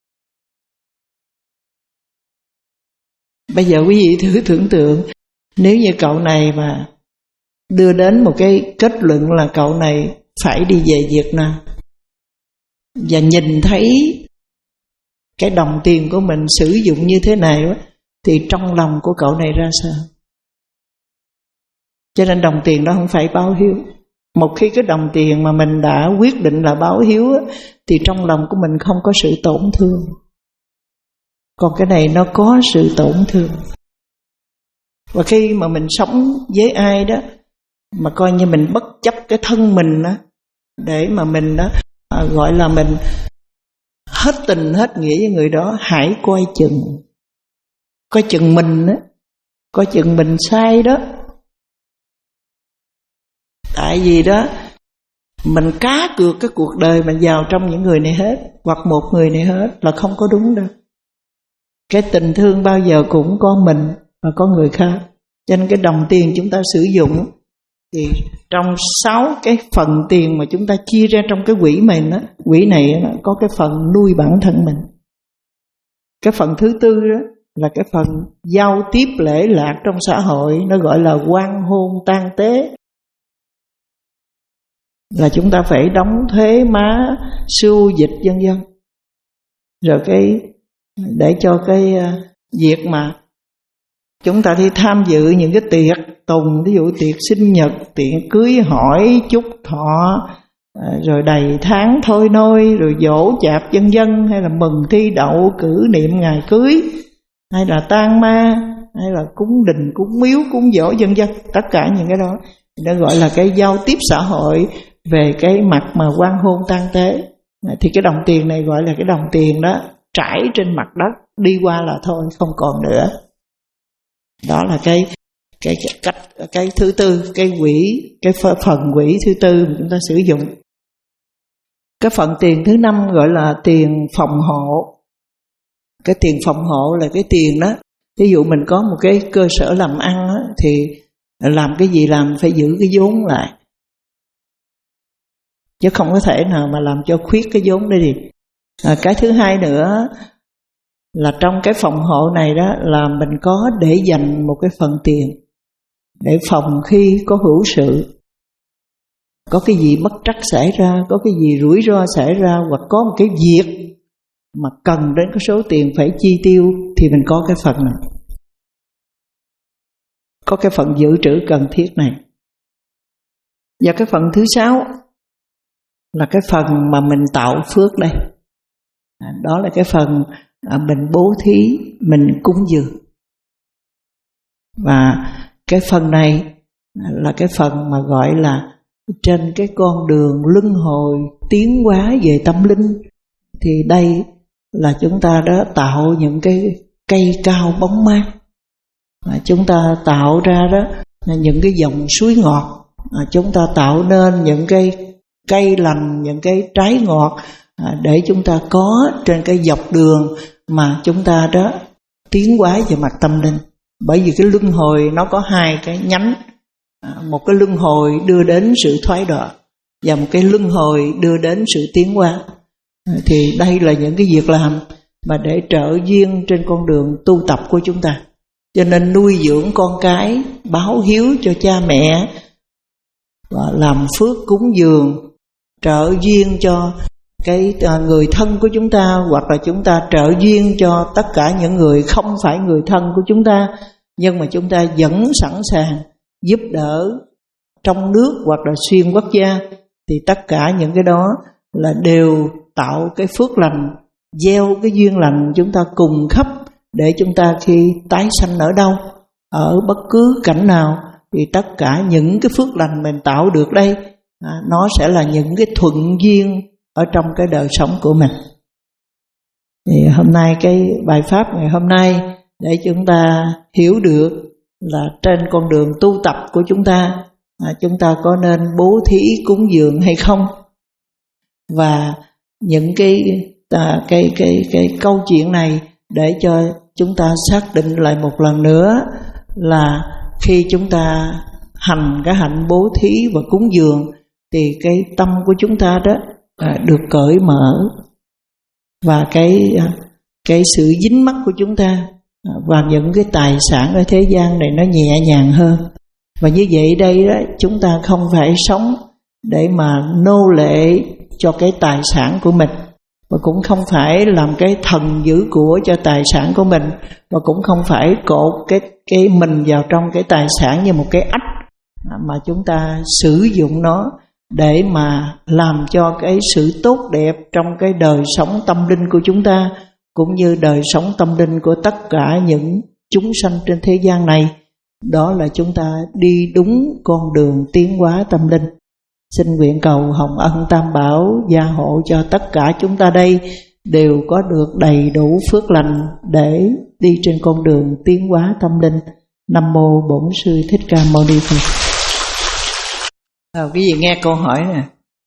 Bây giờ quý vị thử tưởng tượng, nếu như cậu này mà đưa đến một cái kết luận là cậu này phải đi về Việt Nam, và nhìn thấy cái đồng tiền của mình sử dụng như thế này, thì trong lòng của cậu này ra sao? Cho nên đồng tiền đó không phải báo hiếu. Một khi cái đồng tiền mà mình đã quyết định là báo hiếu, thì trong lòng của mình không có sự tổn thương. Còn cái này nó có sự tổn thương. Và khi mà mình sống với ai đó mà coi như mình bất chấp cái thân mình đó, để mà mình đó à, gọi là mình hết tình hết nghĩa với người đó, hãy coi chừng. Coi chừng mình đó, coi chừng mình sai đó. Tại vì đó mình cá cược cái cuộc đời mình vào trong những người này hết, hoặc một người này hết, là không có đúng đâu. Cái tình thương bao giờ cũng có mình và có người khác. Cho nên cái đồng tiền chúng ta sử dụng, thì trong sáu cái phần tiền mà chúng ta chia ra trong cái quỹ mình đó, quỹ này đó, có cái phần nuôi bản thân mình. Cái phần thứ tư đó là cái phần giao tiếp lễ lạc trong xã hội, nó gọi là quan hôn tang tế. Là chúng ta phải đóng thuế má, sưu dịch vân vân. Rồi cái để cho cái việc mà chúng ta đi tham dự những cái tiệc tùng, ví dụ tiệc sinh nhật, tiệc cưới hỏi, chúc thọ, rồi đầy tháng thôi nôi, rồi dỗ chạp vân vân, hay là mừng thi đậu, cử niệm ngày cưới, hay là tang ma, hay là cúng đình, cúng miếu, cúng dỗ vân vân. Tất cả những cái đó nó gọi là cái giao tiếp xã hội về cái mặt mà quan hôn tang tế. Thì cái đồng tiền này gọi là cái đồng tiền đó trải trên mặt đất, đi qua là thôi, không còn nữa. Đó là cái cái cái cách cái thứ tư, cái quỹ, cái phần quỹ thứ tư mà chúng ta sử dụng. Cái phần tiền thứ năm gọi là tiền phòng hộ. Cái tiền phòng hộ là cái tiền đó, ví dụ mình có một cái cơ sở làm ăn đó, thì làm cái gì làm phải giữ cái vốn lại, chứ không có thể nào mà làm cho khuyết cái vốn đây đi. À, cái thứ hai nữa là trong cái phòng hộ này đó là mình có để dành một cái phần tiền để phòng khi có hữu sự, có cái gì bất trắc xảy ra, có cái gì rủi ro xảy ra, hoặc có một cái việc mà cần đến cái số tiền phải chi tiêu, thì mình có cái phần này, có cái phần dự trữ cần thiết này. Và cái phần thứ sáu là cái phần mà mình tạo phước đây. À, đó là cái phần à, mình bố thí, mình cúng dường. Và cái phần này là cái phần mà gọi là trên cái con đường luân hồi tiến hóa về tâm linh. Thì đây là chúng ta đã tạo những cái cây cao bóng mát, à, chúng ta tạo ra đó những cái dòng suối ngọt, à, chúng ta tạo nên những cái cây lành, những cái trái ngọt, à, để chúng ta có trên cái dọc đường mà chúng ta đó tiến hóa về mặt tâm linh. Bởi vì cái luân hồi nó có hai cái nhánh, à, một cái luân hồi đưa đến sự thoái đọa và một cái luân hồi đưa đến sự tiến hóa. À, thì đây là những cái việc làm mà để trợ duyên trên con đường tu tập của chúng ta. Cho nên nuôi dưỡng con cái, báo hiếu cho cha mẹ, và làm phước cúng dường, trợ duyên cho cái người thân của chúng ta, hoặc là chúng ta trợ duyên cho tất cả những người không phải người thân của chúng ta, nhưng mà chúng ta vẫn sẵn sàng giúp đỡ trong nước hoặc là xuyên quốc gia. Thì tất cả những cái đó là đều tạo cái phước lành, gieo cái duyên lành chúng ta cùng khắp, để chúng ta khi tái sanh ở đâu, ở bất cứ cảnh nào, thì tất cả những cái phước lành mình tạo được đây, à, nó sẽ là những cái thuận duyên ở trong cái đời sống của mình. Thì hôm nay cái bài pháp ngày hôm nay để chúng ta hiểu được là trên con đường tu tập của chúng ta, à, chúng ta có nên bố thí cúng dường hay không. Và những cái à, cái cái cái câu chuyện này để cho chúng ta xác định lại một lần nữa là khi chúng ta hành cái hạnh bố thí và cúng dường thì cái tâm của chúng ta đó à, được cởi mở, và cái cái sự dính mắc của chúng ta và những cái tài sản ở thế gian này nó nhẹ nhàng hơn. Và như vậy đây đó, chúng ta không phải sống để mà nô lệ cho cái tài sản của mình, và cũng không phải làm cái thần giữ của cho tài sản của mình, và cũng không phải cột cái cái mình vào trong cái tài sản như một cái ách, mà chúng ta sử dụng nó để mà làm cho cái sự tốt đẹp trong cái đời sống tâm linh của chúng ta, cũng như đời sống tâm linh của tất cả những chúng sanh trên thế gian này. Đó là chúng ta đi đúng con đường tiến hóa tâm linh. Xin nguyện cầu hồng ân Tam Bảo gia hộ cho tất cả chúng ta đây đều có được đầy đủ phước lành để đi trên con đường tiến hóa tâm linh. Nam mô Bổn Sư Thích Ca Mâu Ni Phật. À, cái gì nghe câu hỏi nè.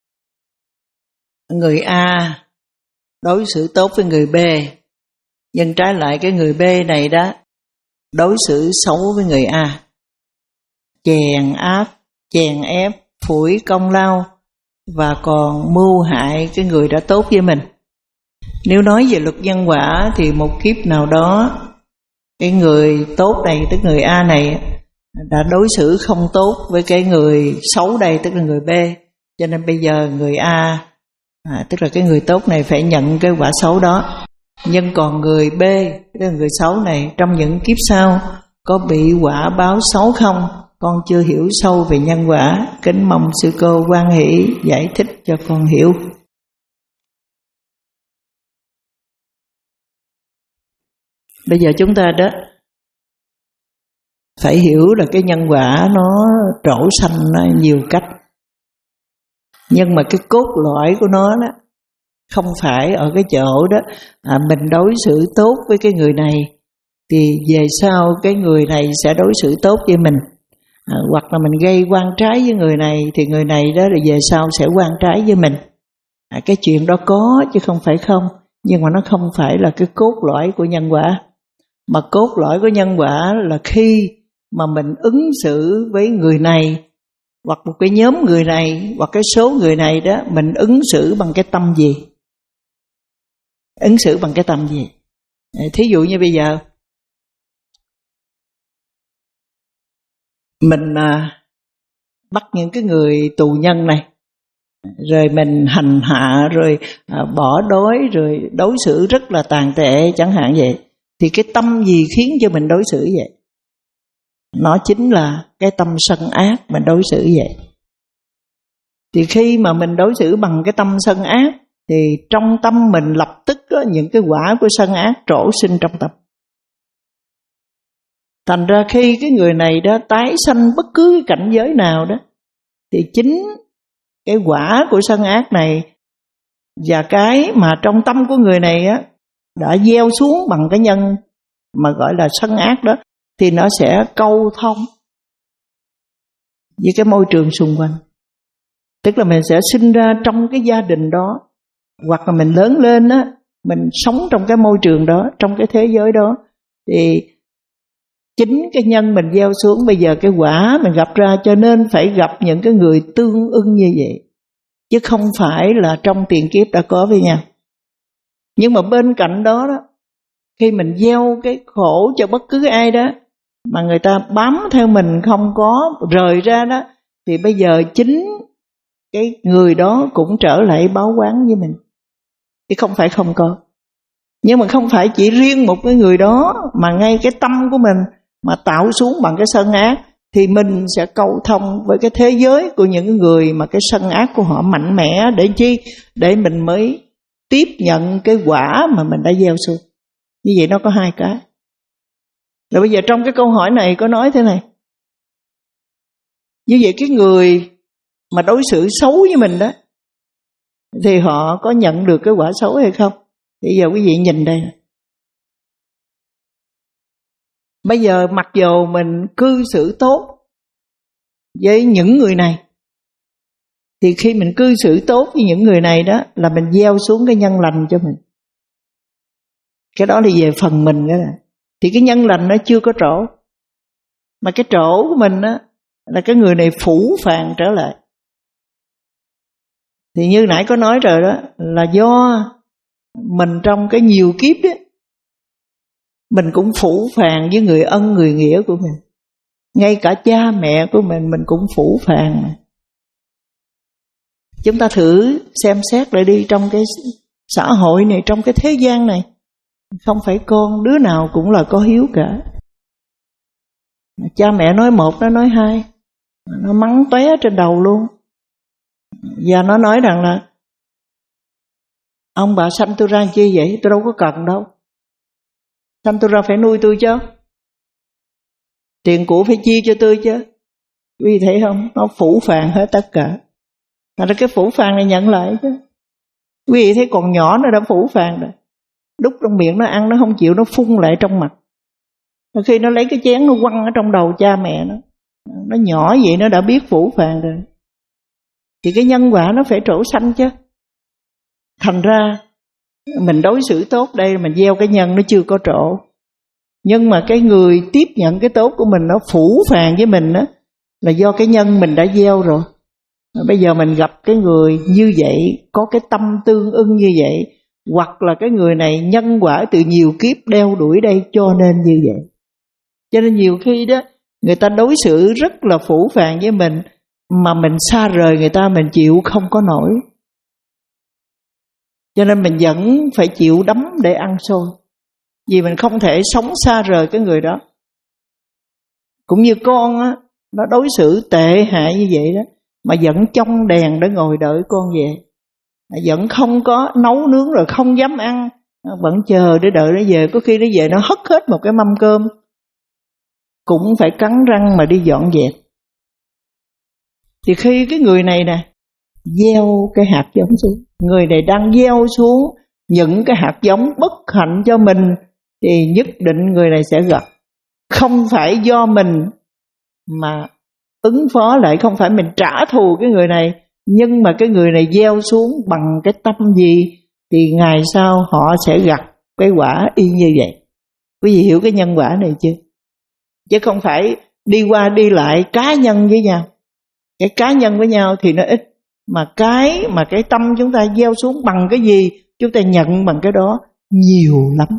Người A đối xử tốt với người B, nhưng trái lại cái người B này đó đối xử xấu với người A, chèn áp, chèn ép, phủi công lao, và còn mưu hại cái người đã tốt với mình. Nếu nói về luật nhân quả thì một kiếp nào đó cái người tốt này, tức người A này, đã đối xử không tốt với cái người xấu đây, tức là người B. Cho nên bây giờ người A, à, tức là cái người tốt này phải nhận cái quả xấu đó. Nhưng còn người B, tức là người xấu này, trong những kiếp sau có bị quả báo xấu không? Con chưa hiểu sâu về nhân quả, kính mong sư cô hoan hỷ giải thích cho con hiểu. Bây giờ chúng ta đó phải hiểu là cái nhân quả nó trổ sanh nó nhiều cách, nhưng mà cái cốt lõi của nó đó không phải ở cái chỗ đó à, mình đối xử tốt với cái người này thì về sau cái người này sẽ đối xử tốt với mình, à, hoặc là mình gây oan trái với người này thì người này đó là về sau sẽ oan trái với mình. À, cái chuyện đó có chứ không phải không, nhưng mà nó không phải là cái cốt lõi của nhân quả. Mà cốt lõi của nhân quả là khi mà mình ứng xử với người này, hoặc một cái nhóm người này, hoặc cái số người này đó, mình ứng xử bằng cái tâm gì? Ứng xử bằng cái tâm gì? Thí dụ như bây giờ mình à, bắt những cái người tù nhân này, rồi mình hành hạ, rồi à, bỏ đói, rồi đối xử rất là tàn tệ chẳng hạn vậy, thì cái tâm gì khiến cho mình đối xử vậy? Nó chính là cái tâm sân ác mình đối xử vậy. Thì khi mà mình đối xử bằng cái tâm sân ác, thì trong tâm mình lập tức có những cái quả của sân ác trổ sinh trong tâm. Thành ra khi cái người này đó tái sanh bất cứ cái cảnh giới nào đó, thì chính cái quả của sân ác này và cái mà trong tâm của người này á đã gieo xuống bằng cái nhân mà gọi là sân ác đó, thì nó sẽ câu thông với cái môi trường xung quanh. Tức là mình sẽ sinh ra trong cái gia đình đó, hoặc là mình lớn lên á, mình sống trong cái môi trường đó, trong cái thế giới đó, thì chính cái nhân mình gieo xuống, bây giờ cái quả mình gặp ra, cho nên phải gặp những cái người tương ưng như vậy, chứ không phải là trong tiền kiếp đã có với nhau. Nhưng mà bên cạnh đó đó, khi mình gieo cái khổ cho bất cứ ai đó mà người ta bám theo mình không có rời ra đó, thì bây giờ chính cái người đó cũng trở lại báo oán với mình, chứ không phải không có. Nhưng mà không phải chỉ riêng một cái người đó, mà ngay cái tâm của mình mà tạo xuống bằng cái sân ác, thì mình sẽ cầu thông với cái thế giới của những người mà cái sân ác của họ mạnh mẽ. Để chi? Để mình mới tiếp nhận cái quả mà mình đã gieo xuống. Như vậy nó có hai cái. Rồi bây giờ trong cái câu hỏi này có nói thế này: như vậy cái người mà đối xử xấu với mình đó, thì họ có nhận được cái quả xấu hay không? Bây giờ quý vị nhìn đây. Bây giờ mặc dù mình cư xử tốt với những người này, thì khi mình cư xử tốt với những người này đó, là mình gieo xuống cái nhân lành cho mình. Cái đó là về phần mình đó. Thì cái nhân lành nó chưa có trổ, mà cái trổ của mình đó là cái người này phủ phàng trở lại. Thì như nãy có nói rồi đó, là do mình trong cái nhiều kiếp đó, mình cũng phủ phàng với người ân người nghĩa của mình. Ngay cả cha mẹ của mình mình cũng phủ phàng mà. Chúng ta thử xem xét lại đi, trong cái xã hội này, trong cái thế gian này, không phải con đứa nào cũng là có hiếu cả. Cha mẹ nói một, nó nói hai, nó mắng tóe trên đầu luôn. Và nó nói rằng là ông bà sanh tôi ra chi vậy, tôi đâu có cần đâu. Sanh tôi ra phải nuôi tôi chứ, tiền của phải chia cho tôi chứ. Quý vị thấy không? Nó phủ phàng hết tất cả. Thành ra cái phủ phàng này nhận lại chứ. Quý vị thấy còn nhỏ nó đã phủ phàng rồi. Đút trong miệng nó ăn, nó không chịu, nó phun lại trong mặt. Rồi khi nó lấy cái chén nó quăng ở trong đầu cha mẹ nó, nó nhỏ vậy nó đã biết phủ phàng rồi. Thì cái nhân quả nó phải trổ sanh chứ. Thành ra mình đối xử tốt đây, mình gieo cái nhân nó chưa có trổ. Nhưng mà cái người tiếp nhận cái tốt của mình nó phủ phàng với mình đó, là do cái nhân mình đã gieo rồi. Bây giờ mình gặp cái người như vậy, có cái tâm tương ưng như vậy, hoặc là cái người này nhân quả từ nhiều kiếp đeo đuổi đây cho nên như vậy. Cho nên nhiều khi đó, người ta đối xử rất là phủ phàng với mình, mà mình xa rời người ta mình chịu không có nổi. Cho nên mình vẫn phải chịu đấm để ăn xôi, vì mình không thể sống xa rời cái người đó. Cũng như con á, nó đối xử tệ hại như vậy đó, mà vẫn trong đèn để ngồi đợi con về, vẫn không có nấu nướng, rồi không dám ăn, vẫn chờ để đợi nó về. Có khi nó về nó hất hết một cái mâm cơm, cũng phải cắn răng mà đi dọn dẹp. Thì khi cái người này nè gieo cái hạt giống xuống, người này đang gieo xuống những cái hạt giống bất hạnh cho mình, thì nhất định người này sẽ gặp. Không phải do mình mà ứng phó lại, không phải mình trả thù cái người này, nhưng mà cái người này gieo xuống bằng cái tâm gì, thì ngày sau họ sẽ gặp cái quả y như vậy. Quý vị hiểu cái nhân quả này chưa? Chứ không phải đi qua đi lại cá nhân với nhau. Cái cá nhân với nhau thì nó ít, mà cái mà cái tâm chúng ta gieo xuống bằng cái gì, chúng ta nhận bằng cái đó nhiều lắm.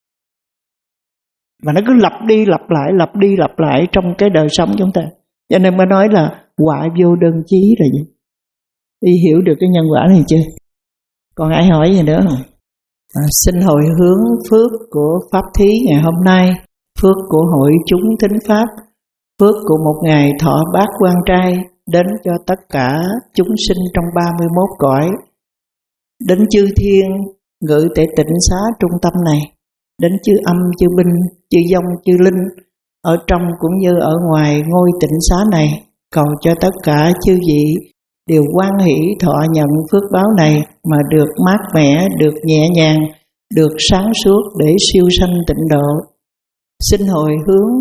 Và nó cứ lặp đi lặp lại, lặp đi lặp lại trong cái đời sống chúng ta. Cho nên mới nói là quả vô đơn chí là gì? Đi hiểu được cái nhân quả này chưa? Còn ai hỏi gì nữa không? À, xin hồi hướng phước của Pháp Thí ngày hôm nay, phước của hội chúng thính Pháp, phước của một ngày thọ bát quan trai, đến cho tất cả chúng sinh trong ba mươi mốt cõi, đến chư thiên ngự tại tịnh xá trung tâm này, đến chư âm, chư binh, chư dông, chư linh, ở trong cũng như ở ngoài ngôi tịnh xá này, cầu cho tất cả chư vị đều hoan hỷ thọ nhận phước báo này mà được mát mẻ, được nhẹ nhàng, được sáng suốt để siêu sanh tịnh độ. Xin hồi hướng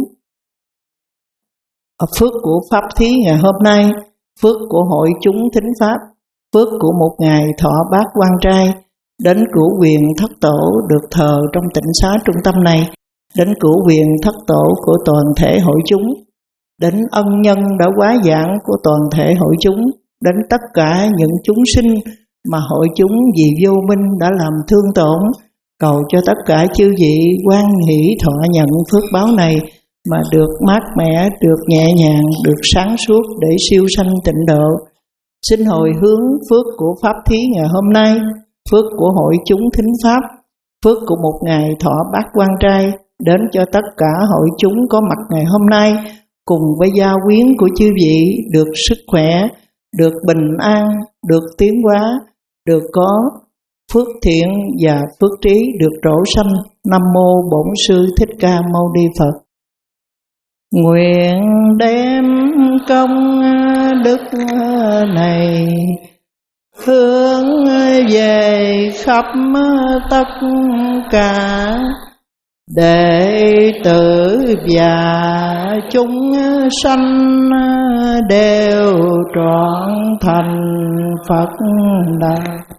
phước của Pháp thí ngày hôm nay, phước của hội chúng thính Pháp, phước của một ngày thọ bát quan trai, đến cửu quyền thất tổ được thờ trong tịnh xá trung tâm này, đến cửu quyền thất tổ của toàn thể hội chúng, đến ân nhân đã quá giảng của toàn thể hội chúng, đến tất cả những chúng sinh mà hội chúng vì vô minh đã làm thương tổn, cầu cho tất cả chư vị hoan hỷ thọ nhận phước báo này mà được mát mẻ, được nhẹ nhàng, được sáng suốt để siêu sanh tịnh độ. Xin hồi hướng phước của Pháp thí ngày hôm nay, phước của hội chúng thính Pháp, phước của một ngày thọ bát quan trai, đến cho tất cả hội chúng có mặt ngày hôm nay, cùng với gia quyến của chư vị được sức khỏe, được bình an, được tiến hóa, được có phước thiện và phước trí, được trổ sanh. Nam mô Bổn Sư Thích Ca Mâu Ni Phật. Nguyện đem công đức này hướng về khắp tất cả đệ tử và chúng sanh đều trọn thành Phật đạo.